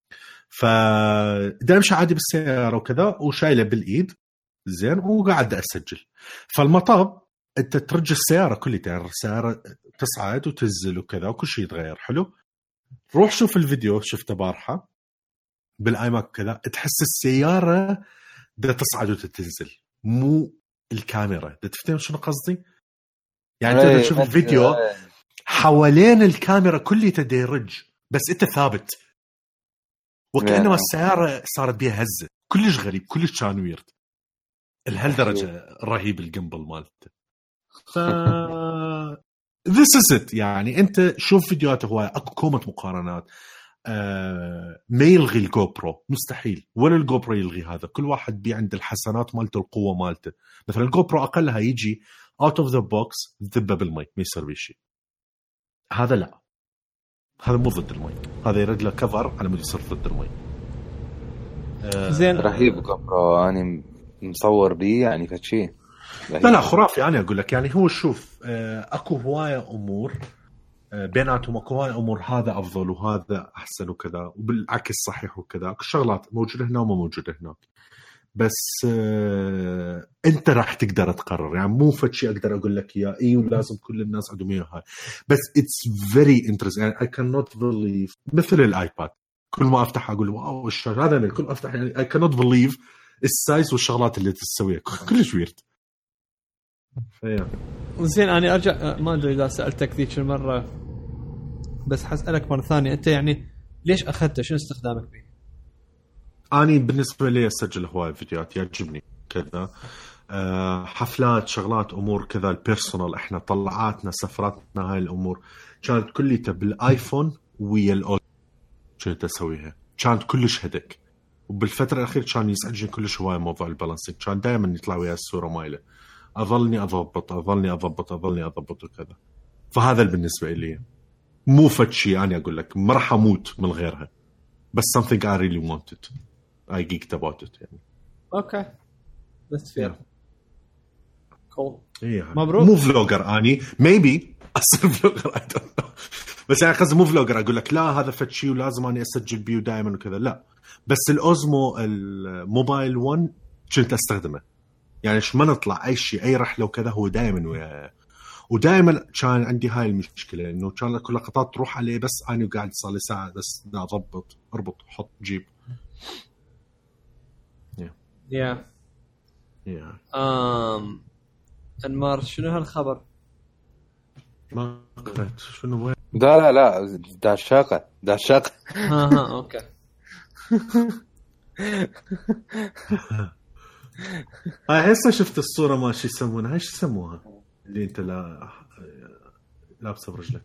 فدا أمشي عادي بالسيارة وكذا وشايلة بالإيد زين وقاعد أسجل. فالمطب أنت ترجع السيارة كلها السيارة تصعد وتنزل وكذا وكل شيء يتغير حلو. روح شوف الفيديو شفته بارحة بالايماك كذا تحس السياره دا تصعد وتنزل مو الكاميرا. دا تفتهم شنو قصدي يعني انت تشوف الفيديو حوالين الكاميرا كلها تديرج بس انت ثابت وكأنما السياره صارت بيها هزه كلش غريب كلش كان ويرد لهالدرجه رهيب الجيمبل مالته. ف this is it يعني انت شوف فيديوهات هوايه اكو كومه مقارنات. آه ما يلغي الجو برو مستحيل ولا الجو برو يلغي هذا. كل واحد بي عند الحسنات مالته القوة مالته. مثلا الجو برو أقلها يجي out of the box ذبة بالماء ما يصير بيه شيء. هذا لا هذا مو ضد الماء هذا يرد له كفر على مود يصير ضد الماء. آه زين رهيب جو برو أنا مصور بيه يعني فشي لا لا خرافي. أنا أقول لك يعني هو شوف آه أكو هواية أمور بيناتهم اكو هاي امور هذا افضل وهذا احسن وكذا وبالعكس صحيح وكذا شغلات موجوده هنا وما موجوده هناك بس آه انت راح تقدر تقرر يعني مو فشي اقدر اقول لك يا اي ولازم كل الناس عندهم اياها بس it's very interesting يعني I cannot believe مثل الايباد كل ما افتح اقول واو ايش هذا من كل ما افتح يعني I cannot believe السايز والشغلات اللي تسويها كلش ويرد. فيا زين أنا أرجع ما أدري إذا سألتك ذيك المرة بس حسألك مرة ثانية أنت يعني ليش أخذته شنو استخدامك به؟ اني بالنسبه لي اسجل هواي فيديوهات يعجبني كذا، أه حفلات شغلات امور كذا البيرسونال، احنا طلعاتنا سفراتنا هاي الامور كانت كليتها بالايفون ويا الاو كنت اسويها، كانت كلش هدك. وبالفتره الاخيره كان يزعجني كلش هواي موضوع البالانسينج، كان دائما يطلع ويا الصوره مايله اظلني اضبط اظلني اضبط اظلني اضبط وكذا. فهذا بالنسبه لي مو فد شيء انا اقول لك ما راح اموت من غيرها، بس something I really wanted I geeked about it يعني. اوكي that's fair. cool. إيه مبروك. مو فلوجر اني maybe اصير فلوجر I don't know. بس يعني قصدي مو فلوجر اقول لك لا هذا فد شيء ولازم اني اسجل بيه دائما وكذا، لا. بس الاوزمو الموبايل واحد كنت استخدمه يعني ايش ما نطلع اي شيء اي رحله وكذا هو دائما ويا، ودائما كان عندي هاي المشكله انه كان كل لقطات تروح عليه بس انا قاعد صار لي ساعه بس اضبط اربط حط جيب. يا يا ام انمار شنو هالخبر؟ ما قرأت شنو وين. لا لا لا دا الشاقة دا الشاقة. ها ها اوكي. هاي هسه شفت الصورة ما شو يسمونها، هاي شو يسموها اللي انت لا لابسه برجلك؟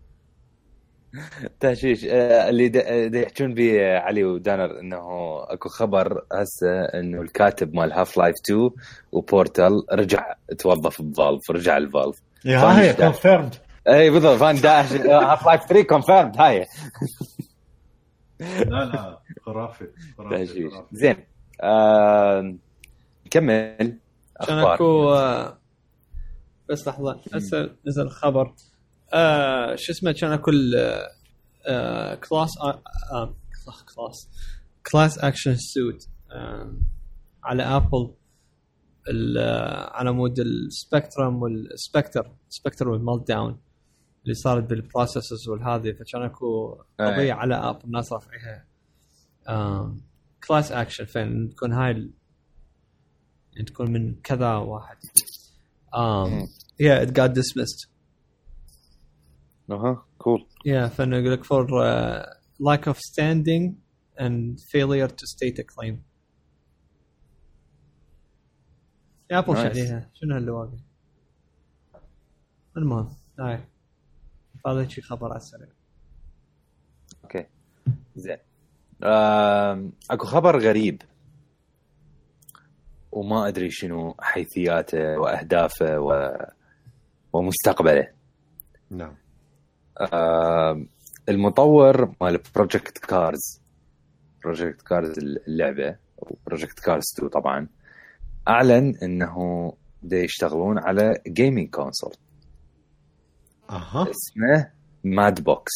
تهشيش اللي دا يحجون بيه علي ودانر انه اكو خبر هسه انه الكاتب مال هاف لايف تو وبورتال رجع توظف بفالف، رجع الفالف. يا هاي كونفيرمد. اي بالضبط فان داش هاف لايف ثري كونفيرمد هاي. لا لا خرافي خرافي. زين آه... نكمل عشان اكو آه... بس لحظه هسه نزل خبر آه... شو اسمه كان كل آه... كلاس آه... آه... كلاس كلاس اكشن سوت آه... على ابل على مود السبكترم والسبكتر سبكتر والملت داون اللي صارت بالبروسيسورز والهذه، فكان اكو قضيه على اب الناس رافعيها كلاس اكشن فين تكون هاي ال... يعني تكون من كذا واحد um yeah it got dismissed. اها cool. yeah فانه يقول لك for uh, lack of standing and failure to state a claim. يا ابو عليها شنو اللي واقع. المهم هاي هذا شيء خبر على السريع. اوكي زين آه، اكو خبر غريب وما ادري شنو حيثياته واهدافه و... ومستقبله. نعم. آه، المطور مال بروجكت كارز بروجكت كارز اللعبه وبروجكت كارز تو طبعا اعلن انه دا يشتغلون على جيمينج كونسول اها اسمه ماد بوكس.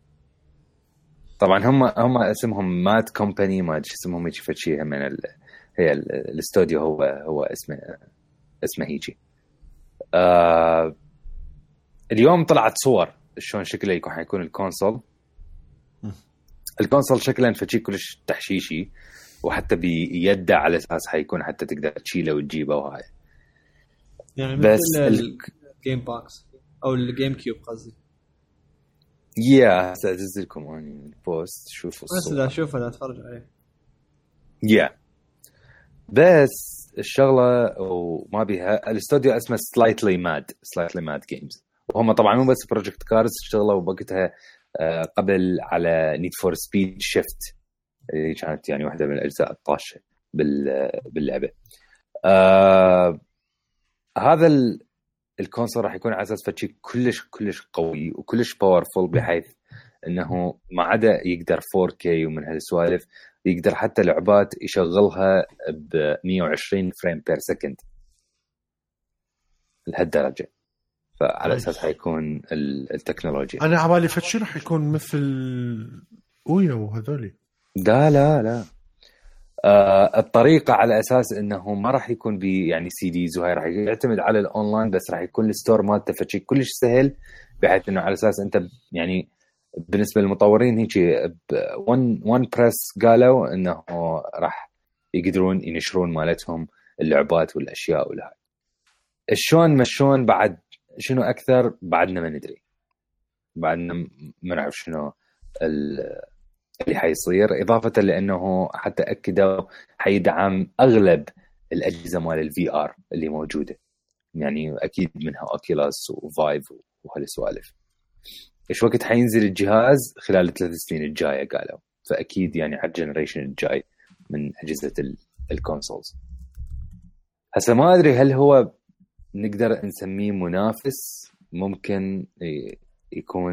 طبعا هم هم اسمهم ماد كومباني ما ادري اسمهم هيك فشي من ال... هي الاستوديو هو هو اسمه اسمه هيجي. آه اليوم طلعت صور شلون شكله يكون حيكون الكونسول. الكونسول شكلا فشي كلش تحشيشي وحتى بيده على اساس حيكون حتى تقدر تشيله وتجيبه وهاي يعني بس الجيم بوكس او الجيم كيوب قصدي. يا سأنزل لكم اني البوست شوفوا الصور بس لا شوفها لا اتفرج عليه. يا بس الشغله وما بيها الاستوديو اسمه سلايتلي ماد سلايتلي ماد جيمز وهم طبعا مو بس بروجكت كارز اشتغلوا وبقتها قبل على نيد فور سبيد شيفت اللي كانت يعني واحده من الاجزاء الطاشه باللعبه. آه هذا الكونسول راح يكون على اساس فشي كلش كلش قوي وكلش باورفول بحيث انه ما عدا يقدر فور كي ومن هالسوالف يقدر حتى لعبات يشغلها ب مية وعشرين فريم بير سكند لهالدرجه. فعلى اساس حيكون التكنولوجيا انا عبالي فشي راح يكون مثل اويا وهذولي. لا لا لا آه الطريقه على اساس انه ما راح يكون بي يعني سي ديز وهي راح يعتمد على الاونلاين بس راح يكون الستور مالته فشي كلش سهل بحيث انه على اساس انت يعني بالنسبه للمطورين هيك وان وان بريس قالوا انه راح يقدرون ينشرون مالتهم اللعبات والاشياء والهاي. شلون مشون بعد شنو اكثر بعدنا ما ندري بعدنا ما نعرف شنو اللي حيصير، إضافة لأنه حتى أكدوا حيدعم أغلب الأجهزة مال الفي آر اللي موجودة، يعني أكيد منها أوكيلاس وفايف وهالسوالف. إيش وقت حينزل الجهاز؟ خلال الثلاث سنين الجاية قالوا، فأكيد يعني على الجنريشن الجاي من أجهزة الكونسولز. هسه ما أدري هل هو نقدر نسميه منافس، ممكن يكون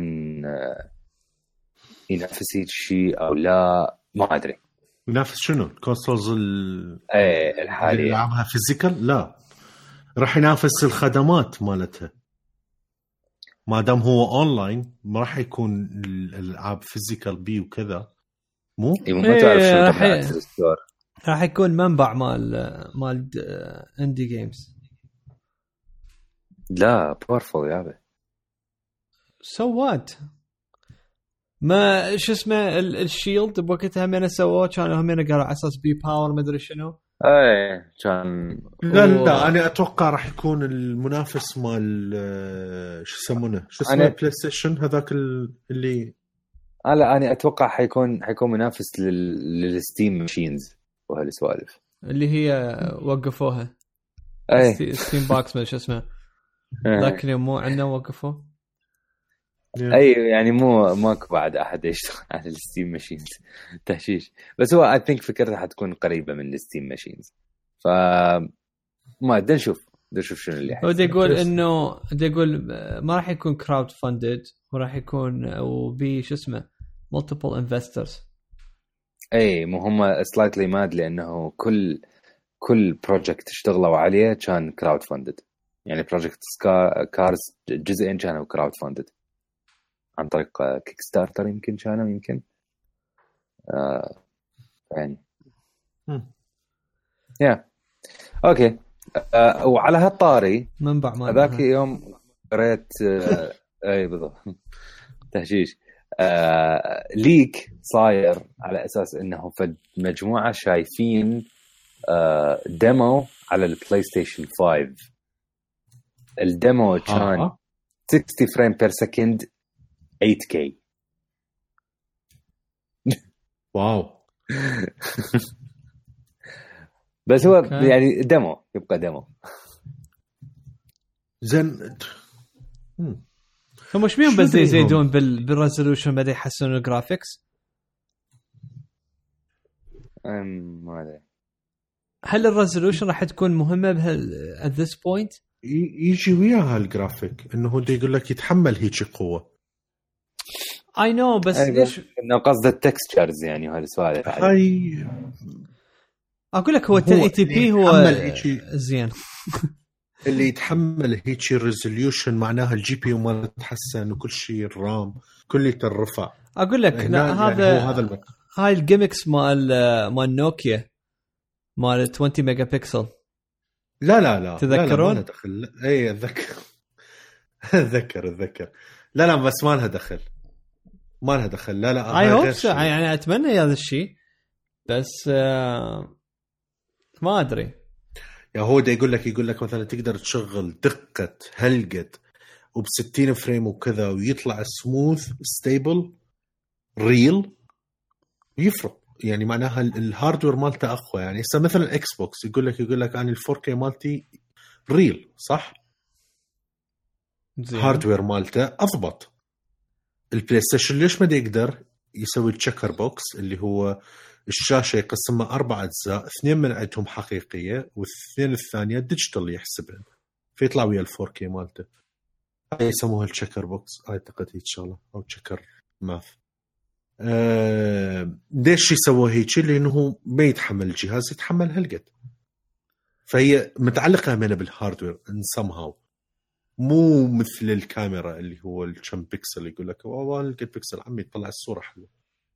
ينافس شيء أو لا، ما أدري. ينافس شنو؟ الكونسولز ال ايه الحالية اللي يلعبها فيزيكال؟ لا، راح ينافس الخدمات مالتها. ما دام هو اونلاين ما راح يكون الالعاب فيزيكال بي وكذا. مو ما تعرف شو راح الستور، راح يكون منبع مال مال اندي جيمز. لا باورفول يا ابي سوات ما شو اسمه الشيلد بوقتها من سووه، كانوا هم قالوا على اساس بي باور ما ادري شنو. ايه كان لا لا انا اتوقع راح يكون المنافس مال شو يسمونه شو اسمه بلاي ستيشن هذاك اللي لا انا اتوقع حيكون حيكون منافس للستيم ماشينز وهالسوالف اللي هي وقفوها. ايه ستيم باكس ما شو اسمه ذاك اليوم مو عندنا وقفوه. اي يعني مو ماكو بعد احد يشتغل على الستيم ماشينز تهشيش، بس هو اي ثينك فكرتها حتكون قريبه من الستيم ماشينز. ف ما بدنا نشوف بدنا نشوف شنو اللي حيصير. هو يقول انه دا يقول ما راح يكون كراود فاندد وراح يكون وبي شو اسمه مالتيبل انفسترز. اي مو هم سلايتلي ماد لانه كل كل بروجكت اشتغلوا عليه كان كراود فاندد، يعني بروجكت كارز جزئين كانوا كراود فاندد عن طريق كيك ستارتر يمكن كانوا يمكن آه يعني يا اوكي. آه وعلى هالطاري منبع ما ذاك يوم قريت آه اي بالضبط تهشيش آه ليك صاير على اساس انه في مجموعه شايفين آه ديمو على البلاي ستيشن خمسة. الديمو كان آه. ستين فريم بير سكند ثمانية كي. واو. بس هو يعني ديمو يبقى ديمو زين. هم مش بيهم بس يزيدون بال بالريزولوشن بعدين يحسنون الجرافيكس. ام ما ادري هل الريزولوشن راح تكون مهمه بهال at this point؟ يجي وياها الجرافيك انه هو يقول لك يتحمل هيك قوه. I know بس ليش انه قصد التكستشرز يعني وهالسوالف هاي اقول لك هو ثمانية إيه بي هو زين. اللي يتحمل هيك ريزوليوشن معناها الجي بي يو ما تحسن وكل شيء الرام كله يترفع. اقول لك لا هذا يعني هذا هاي الجيمكس مال مال نوكيا مال عشرين ميجا بكسل. لا لا لا تذكرون؟ لا لا دخل. اي اتذكر اتذكر اتذكر لا لا بس ما لها دخل ما لها دخل. لا لا اي هوب يعني اتمنى هذا الشيء بس آه ما ادري. يا هو ده يقول لك يقول لك مثلا تقدر تشغل دقه هلقه وب60 فريم وكذا ويطلع سموث ستيبل ريل يفرق. يعني معناها الهاردوير مالته اقوى. يعني هسه مثلا الاكس بوكس يقول لك يقول لك انا الفور كي مالتي ريل صح زين. هاردوير مالته اضبط. البلاي ستيشن ليش ما يقدر يسوي التشيكر بوكس اللي هو الشاشه يقسمها اربع اجزاء، اثنين من عندهم حقيقيه واثنين الثانيه ديجيتال يحسبها فيطلع ويا الفور كي مالته. هاي يسموها التشيكر بوكس اعتقد هيك شغله او تشيكر ماث. أه ليش يسووا هيك؟ لانه ما يتحمل الجهاز يتحمل هالقد. فهي متعلقه من بالهاردوير ان somehow مو مثل الكاميرا اللي هو الكم بيكسل يقول لك والله القد بيكسل عمي يطلع الصوره حلوه.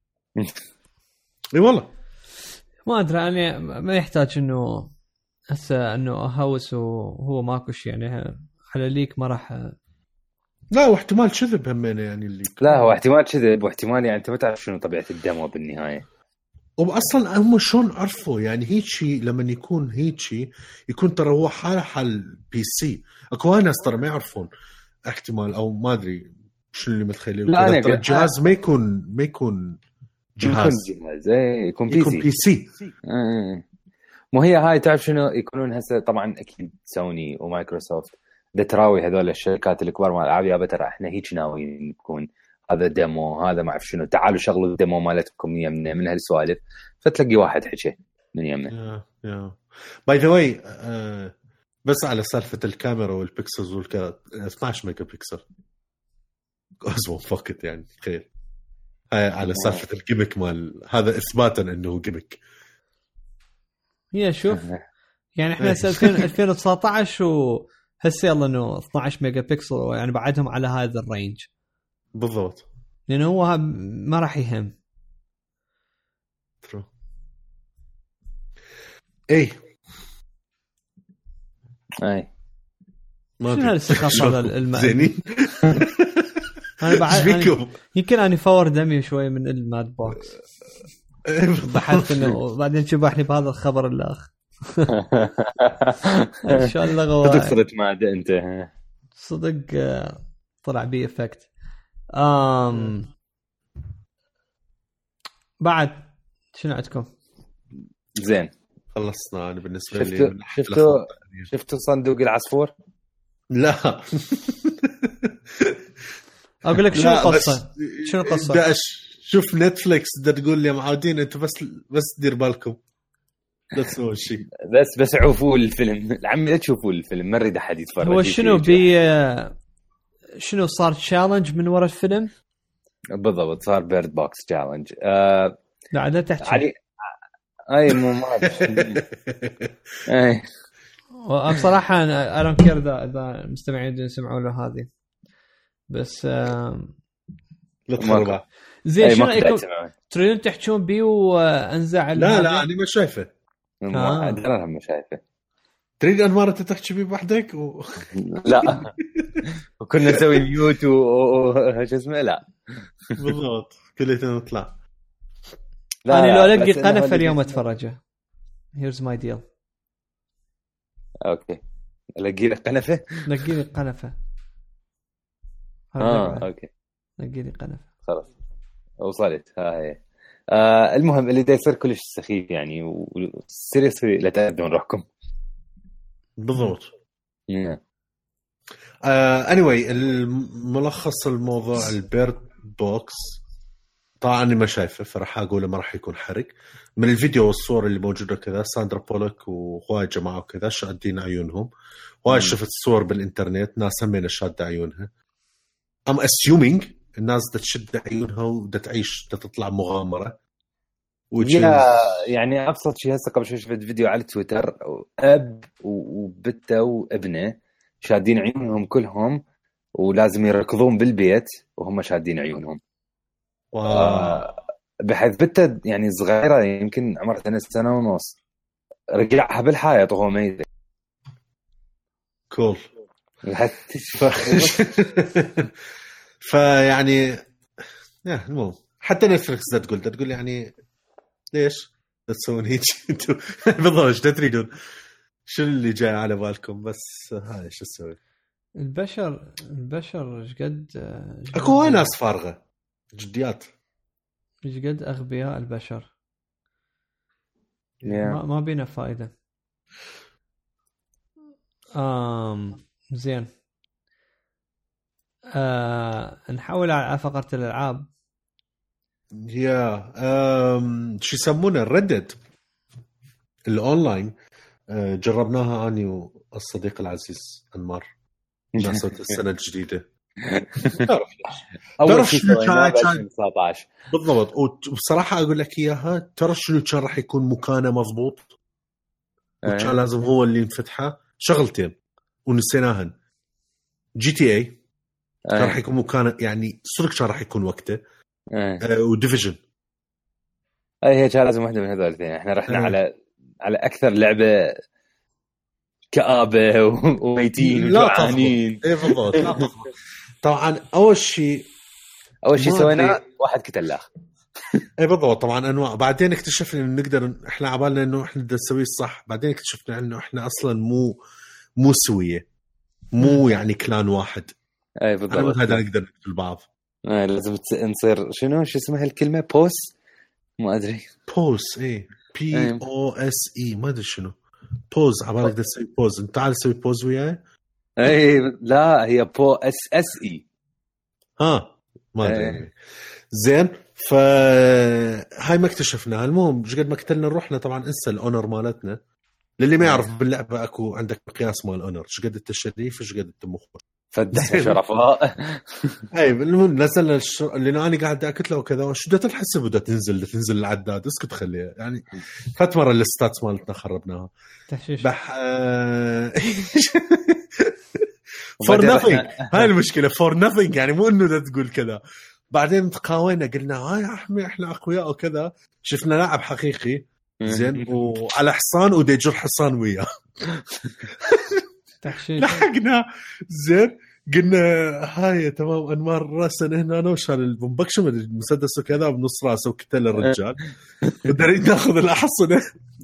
اي والله ما ادري يعني ما يحتاج انه هسه انه اهوس وهو ماكو شيء يعني على ليك ما راح. لا واحتمال كذب همينه يعني اللي لا هو احتمال كذب واحتمال يعني انت ما تعرف شنو طبيعه الدمو بالنهايه. واصلا هم شلون عرفوا يعني هيك شيء لما يكون هيك شيء يكون ترى هو حاله حال بي سي. اكو ناس ترى ما يعرفون احتمال او ما ادري شنو اللي متخيلين الجهاز ما يكون ما يكون جهاز جهاز اي يكون بي يكون سي, بي سي. آه. مو هي هاي تعرف شنو يكونون هسه طبعا اكيد سوني ومايكروسوفت ده تراوي هذول الشركات الكبار مال العاب يا ترى احنا هيك ناويين نكون هذا ديمو هذا ما اعرف شنو تعالوا شغلوا الديمو مالتكم يمنا من هالسوالف فتلاقي واحد حكي من يمنا. يا باي ذا واي بس على سالفه الكاميرا والبيكسلز والكذا اثناشر ميجا بكسل اسمه فقط يعني خير هاي على سالفه الجيمك مال هذا اثباتا انه جيمك. هي شوف يعني احنا ألفين وتسعطعش وهسه يلا انه اثناشر ميجا بكسل يعني بعدهم على هذا الرينج بالضبط لانه هو ما راح يهم. ترو اي اي شنو هالسخاف هذا الماء زيني انا بعد يعني يمكن اني فور دمي شوي من الماد بوكس بحثت انه بعدين شبحني بهذا الخبر الاخ ان شاء الله غواي صدق ماده انت صدق طلع بي افكت. امم بعد شنو عندكم؟ زين خلصنا. انا بالنسبه شفتو لي شفتوا شفتوا صندوق العصفور؟ لا اقول لك شنو القصه شنو القصه داش شوف نتفليكس دا تقول لي معودين انتوا بس بس دير بالكم لا تسووا شيء بس بس عوفوا الفيلم العمي لا تشوفوا الفيلم ما اريد احد يتفرج. هو شنو بي شنو صار تشالنج من وراء الفيلم بالضبط صار بيرد بوكس تشالنج. آه لا لا تحكي علي اي مو ما اي بصراحه انا ارون كير اذا اذا المستمعين يسمعوا له هذه بس لا تخربها زين. شنو رايكم تريدون تحكون بيه وانزع لا لا انا ما شايفه ما انا ما شايفه. تريد ان مره تحكي بيه وحدك و... لا وكنا نسوي ميوت و شو اسمه لا بالضبط كلنا نطلع. انا لو الاقي قنفه اليوم اتفرجه. هيرز ماي ديل. اوكي الاقي لك قنفه لقي لي قنفه اه اوكي لقي لي قنفه خلاص وصلت هاي. آه المهم اللي دا يصير كلش سخيف يعني وسيريسلي لا تأذون روحكم. بالضبط. yeah. uh, anyway الملخص الموضوع البيرد بوكس طبعا أنا ما شايفه فراح أقوله ما راح يكون حرق من الفيديو والصور اللي موجودة كذا. ساندرا بولك وهواي جماعة وكذا شادين عيونهم وهاي شفت الصور بالإنترنت ناس همين شادة عيونها. I'm assuming الناس دا تشد عيونها ودا تعيش دا تطلع مغامرة يا يعني أبسط شيء هسه قبل شوي شفت فيديو على تويتر أب وبته وابنه شادين عيونهم كلهم ولازم يركضون بالبيت وهم شادين عيونهم. واو. بحيث بته يعني صغيرة يمكن عمرها سنة ونص رجعها بالحياة وهو ميت. كول. فيعني يا المهم حتى نتفلكس ده تقول ده تقول يعني ليش تسوون هيك انتوا بالضبط ده تريدون شو اللي جاي على بالكم بس هاي شو تسوي. البشر البشر ايش قد اكو ناس فارغه جديات ايش قد اغبياء البشر yeah. ما ما بينا فائده. امم زين آه، نحول على فقرة الألعاب. يا أم شو يسمونه الردد الأونلاين. أه جربناها أنا والصديق العزيز أنمار ناسوت السنة الجديدة. تعرف أول شيء سويناه تسعة عشر بالضبط. وبصراحة أقول لك إياها ترى شنو كان راح يكون مكانه مضبوط وكان لازم هو اللي ينفتحه شغلتين ونسيناهن. جي تي اي كان راح يكون مكان يعني صدق كان راح يكون وقته أه وديفيجن اي هي كان لازم واحده من هذول الاثنين. احنا رحنا أه. على على اكثر لعبه كآبه وميتين وجوعانين. اي بالضبط. لا طبعا اول شيء اول شيء سوينا واحد كتلاخ. اي بالضبط. طبعا انواع بعدين اكتشفنا انه نقدر احنا عبالنا انه احنا بدنا نسوي الصح بعدين اكتشفنا انه احنا اصلا مو مو سويه مو يعني كلان واحد. اي بالضبط. هذا نقدر نقتل بعض. اي لازم نصير شنو شو اسمها الكلمه بوس ما ادري بوز ايه بي او اس اي ما ادري شنو بوز عبالك ده تسوي بوز انت تعال سوي بوز وياي اي لا هي بو اس اس اي ها ما ادري زين فهاي ما اكتشفناها المهم ايش قد ما قتلنا رحنا طبعا انسى الاونر مالتنا للي ما يعرف باللعبه اكو عندك مقياس مال الاونر ايش قد انت شريف ايش قد انت مخبر فدحنا شرفاء اي المهم نزلنا الش... اللي انا قاعد اكتله وكذا وش بدها تنحسب بدها تنزل تنزل العداد اسكت خليها يعني فات مره الستاتس مالتنا خربناها تحشيش بح فور نثينج هاي المشكله فور نثينج يعني مو انه لا تقول كذا بعدين تقاوينا قلنا هاي احنا احنا اقوياء وكذا شفنا لاعب حقيقي زين وعلى حصان ودي يجر حصان وياه تحشيش لحقنا زين قلنا هاي تمام انمار راسا هنا انا وشال البومبكشم المسدس وكذا بنص راسه وقتل الرجال ودريد ناخذ الاحصنه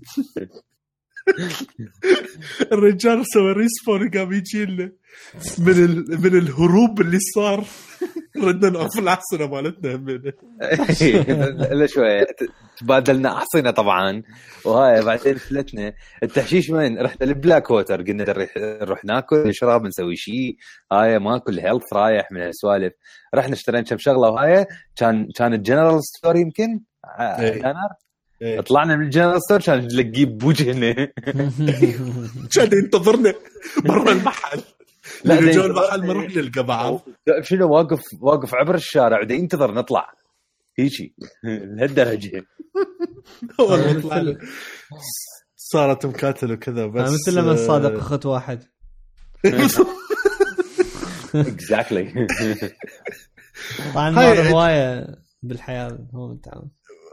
الرجال سوى ريسبون قام يجي لنا من ال... من الهروب اللي صار ردنا نقف الأحصنة مالتنا منه لا شوية تبادلنا أحصنة طبعا وهاي بعدين فلتنا التحشيش وين رحت للبلاك ووتر قلنا نروح ناكل نشرب نسوي شيء هاي ماكل هيلث رايح من السوالف رحنا اشترينا كم شغلة وهاي كان كان الجنرال ستور يمكن أنا إيه. طلعنا من الجنرال ستور كان نلقيه بوجهنا كان ينتظرنا برا المحل لا رجال المحل ما نروح نلقى بعض شنو واقف واقف عبر الشارع ودا ينتظر نطلع هيجي لهالدرجه والله صارت مكاتل وكذا بس مثل لما صادق اخت واحد اكزاكتلي طبعا ما هوايه بالحياه هو متعاون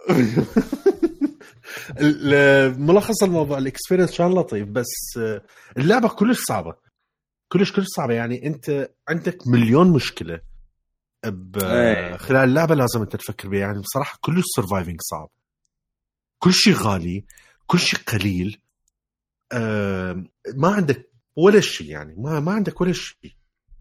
ملخص الموضوع الاكسبيرينس كان لطيف بس اللعبه كلش صعبه كلش كلش صعبه يعني انت عندك مليون مشكله خلال اللعبه لازم انت تفكر بها يعني بصراحه كلش سرفايفنج صعب كل شيء غالي كل شيء قليل أه ما عندك ولا شيء يعني ما ما عندك ولا شيء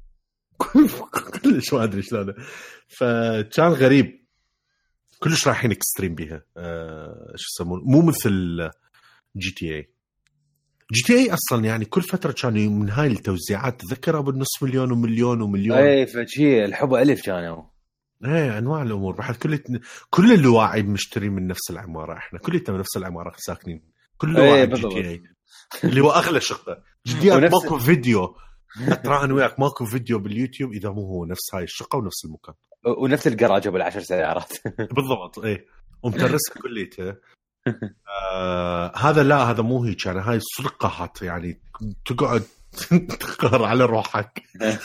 كلش ما ادري شلون فكان غريب كلش رايحين اكستريم بيها أه شو يسمون مو مثل جي تي اي جي تي اي اصلا يعني كل فتره كانوا من هاي التوزيعات تذكرها بالنص مليون ومليون ومليون اي فشي الحب الف كانوا ايه انواع الامور بعد كل كل اللي واعي مشتري من نفس العماره احنا كلنا من نفس العماره ساكنين كل واحد جي تي اي اللي هو اغلى شقه جديات ماكو فيديو ترى انا وياك ماكو فيديو باليوتيوب اذا مو هو نفس هاي الشقه ونفس المكان ونفس الجراج ابو العشر سيارات بالضبط ايه ومترسها كليتها آه هذا لا هذا مو هيك يعني هاي سرقات يعني تقعد تقهر على روحك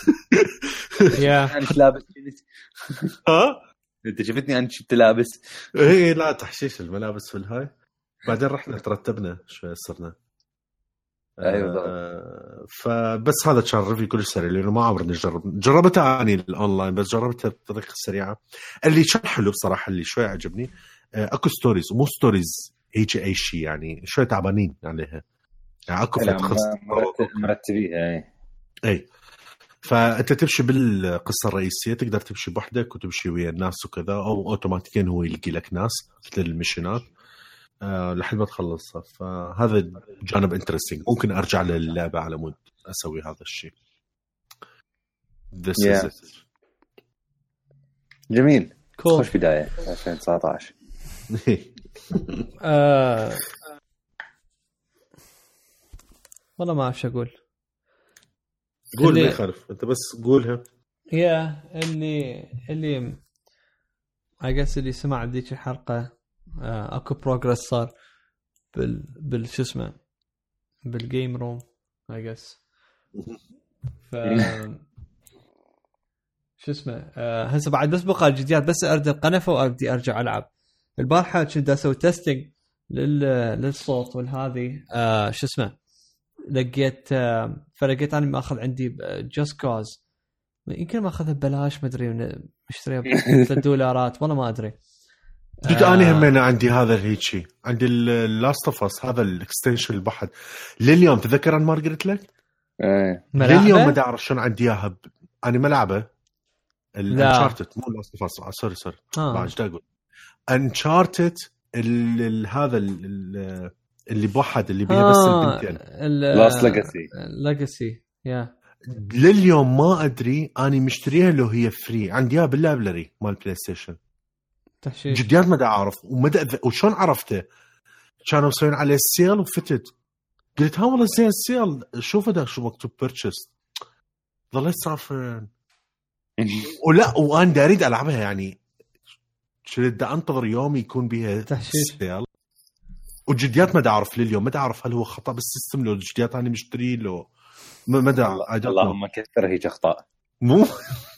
يا انت لابس ها انت شفتني انا شفت لابس ايه لا تحشيش الملابس في الهاي بعدين رحنا ترتبنا شوي صرنا ايوه آه فبس هذا كان ريفيو كل سريع لانه ما عمرني جرب جربتها اني الاونلاين بس جربتها بطريقه سريعه اللي كان حلو بصراحه اللي شوي عجبني اكو ستوريز ومو ستوريز هيك اي شيء يعني شوي تعبانين عليها يعني اكو مرتبيها اي اي فانت تمشي بالقصه الرئيسيه تقدر تمشي بوحدك وتمشي ويا الناس وكذا او اوتوماتيكيا هو يلقي لك ناس مثل المشينات أه لحد ما تخلصها فهذا جانب انترستينج ممكن ارجع للعبه على مود اسوي هذا الشيء yeah. جميل cool. خوش بدايه ألفين وتسعة عشر آه... والله ما اعرف شو اقول قول اللي... ما يخالف انت بس قولها يا اللي اللي اجس اللي سمع ذيك الحلقه آه... اكو بروجرس صار بال بال شو اسمه بالجيم روم اجس ف شو اسمه آه... هسه بعد بس بقى الجديات بس ارد القنفه وابدي ارجع العب البارحه كنت اسوي تيستينج لل للصوت والهذه آه شو اسمه لقيت آه فلقيت انا ماخذ عندي جاست كوز يمكن ما اخذها ببلاش ما ادري مشتريها ب دولارات والله ما ادري جد آه انا همين عندي هذا هيك عندي اللاست اوف اس هذا الاكستنشن البحث لليوم تذكر انا ما قلت لك ايه لليوم ما اعرف شلون عندي اياها انا ملعبه الانشارتد مو لاست اوف اس سوري سوري بعد اقول انشارتد ال هذا ال اللي بوحد اللي بيها بس آه البنتين لاست ليجاسي ليجاسي يا لليوم ما ادري اني مشتريها لو هي فري عندي اياها باللايبرري مال بلاي ستيشن تحشيش جديات ما دا اعرف ومدى وشون عرفته كانوا مسوين عليه السيل وفتت قلت ها والله زين السيل شوف هذا شو مكتوب بيرتشيز ظليت صافن ولا وانا اريد العبها يعني شريت دا انتظر يوم يكون بيها تحشيش وجديات ما دا اعرف لليوم ما دا اعرف هل هو خطا بالسيستم لو جديات انا مشتري له ما دا اللهم كثر هيك اخطاء مو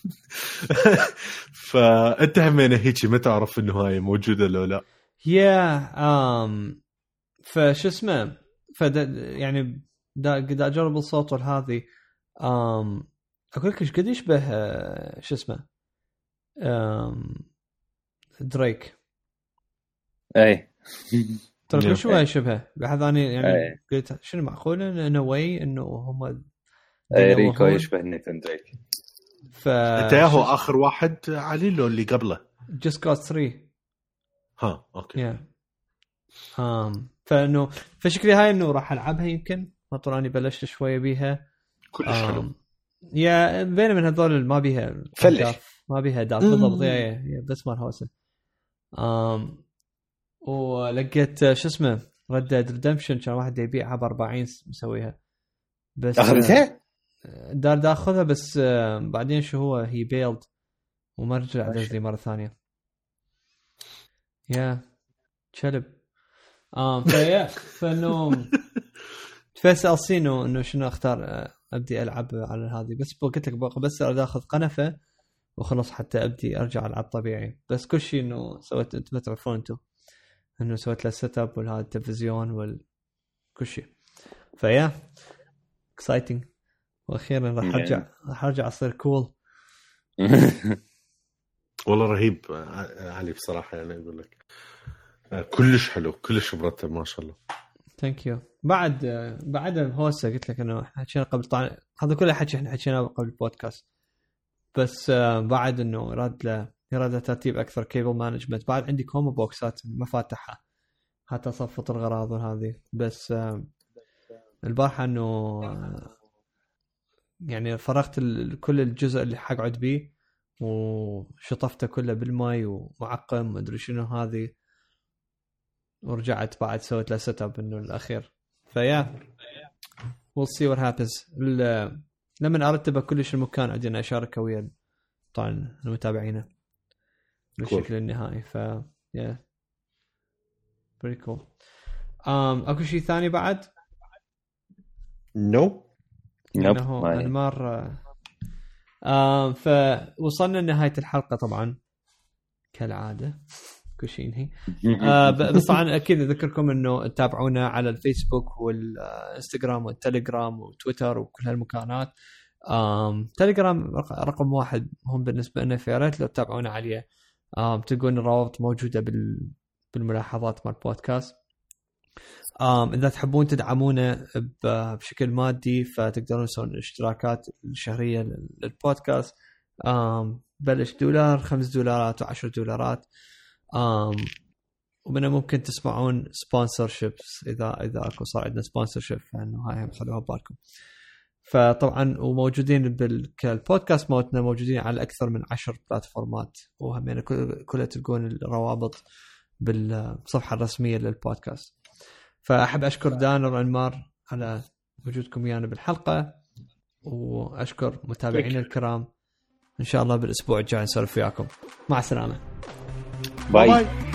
فانت همينه هيك ما تعرف انه هاي موجوده لو لا يا ام فش اسمه فد يعني دا قد اجرب الصوت والهذه ام اقول لك ايش قد يشبه شو اسمه ام دريك اي ترى شو يشبه بحذاني يعني قلت شنو معقول انه واي انه هم ريكو يشبه نيثن دريك ف انت هو اخر واحد علي له اللي قبله جست كوز ثلاثة ها اوكي يا ام فانه فشكلي هاي انه راح العبها يمكن ما اني بلشت شويه بيها كلش حلو يا بين من هذول اللي ما بيها فلش ما بيها داف بالضبط يا بس مال هوسه ام ولقيت شو اسمه ريد ديد ريدمشن كان واحد يبيعها ب أربعين مسويها بس اخذتها دار داخذها بس بعدين شو هو هي بيلد وما رجع دزلي مره ثانيه يا كلب اه فيا فانه فسأل سينو انه شنو اختار ابدي العب على هذه بس قلت لك بس اخذ قنفه وخلص حتى ابدي ارجع العب طبيعي بس كل شيء انه سويت انت ما تعرفون انتم انه سويت له سيت اب والهذا التلفزيون وكل شيء فيا اكسايتنج واخيرا راح ارجع راح ارجع اصير كول والله رهيب علي بصراحه يعني اقول لك كلش حلو كلش مرتب ما شاء الله ثانك يو بعد بعد هوسه قلت لك انه احنا حكينا قبل طبعا هذا كله حكي احنا حكينا قبل البودكاست بس بعد انه راد له إرادة ترتيب أكثر كيبل مانجمنت بعد عندي كومو بوكسات ما فاتحها حتى صفت الغراض هذه بس البارحة إنه يعني فرغت كل الجزء اللي حقعد بيه وشطفته كله بالماء ومعقم ما أدري شنو هذه ورجعت بعد سويت له سيت اب إنه الأخير فيا we'll see what happens لما أرتب كلش المكان عندنا أشاركه ويا طبعا المتابعين بالشكل النهائي ف yeah pretty cool um اكو شيء ثاني بعد نو نو انمار um فوصلنا لنهايه الحلقه طبعا كالعاده كل شيء ينهي uh بس طبعا اكيد اذكركم انه تتابعونا على الفيسبوك والانستغرام والتليجرام وتويتر وكل هالمكانات um تليجرام رقم واحد هم بالنسبه لنا في ريت لو تتابعونا عليه آم تلقون الروابط موجودة بال بالملاحظات مال البودكاست. آم إذا تحبون تدعمونا بشكل مادي فتقدرون تسوون الاشتراكات الشهرية للبودكاست آم بلش دولار خمس دولارات وعشر دولارات آم ومنها ممكن تسمعون سبونسرشيبس إذا إذا أكو صار عندنا سبونسرشيب فإنه هاي هم خلوها ببالكم. فطبعا وموجودين بالبودكاست موتنا موجودين على أكثر من عشر بلاتفورمات وهم كلها تلقون الروابط بالصفحة الرسمية للبودكاست. فأحب أشكر دان وأنمار على وجودكم ويانا بالحلقة وأشكر متابعينا الكرام. إن شاء الله بالأسبوع الجاي نسولف وياكم. مع السلامة. باي.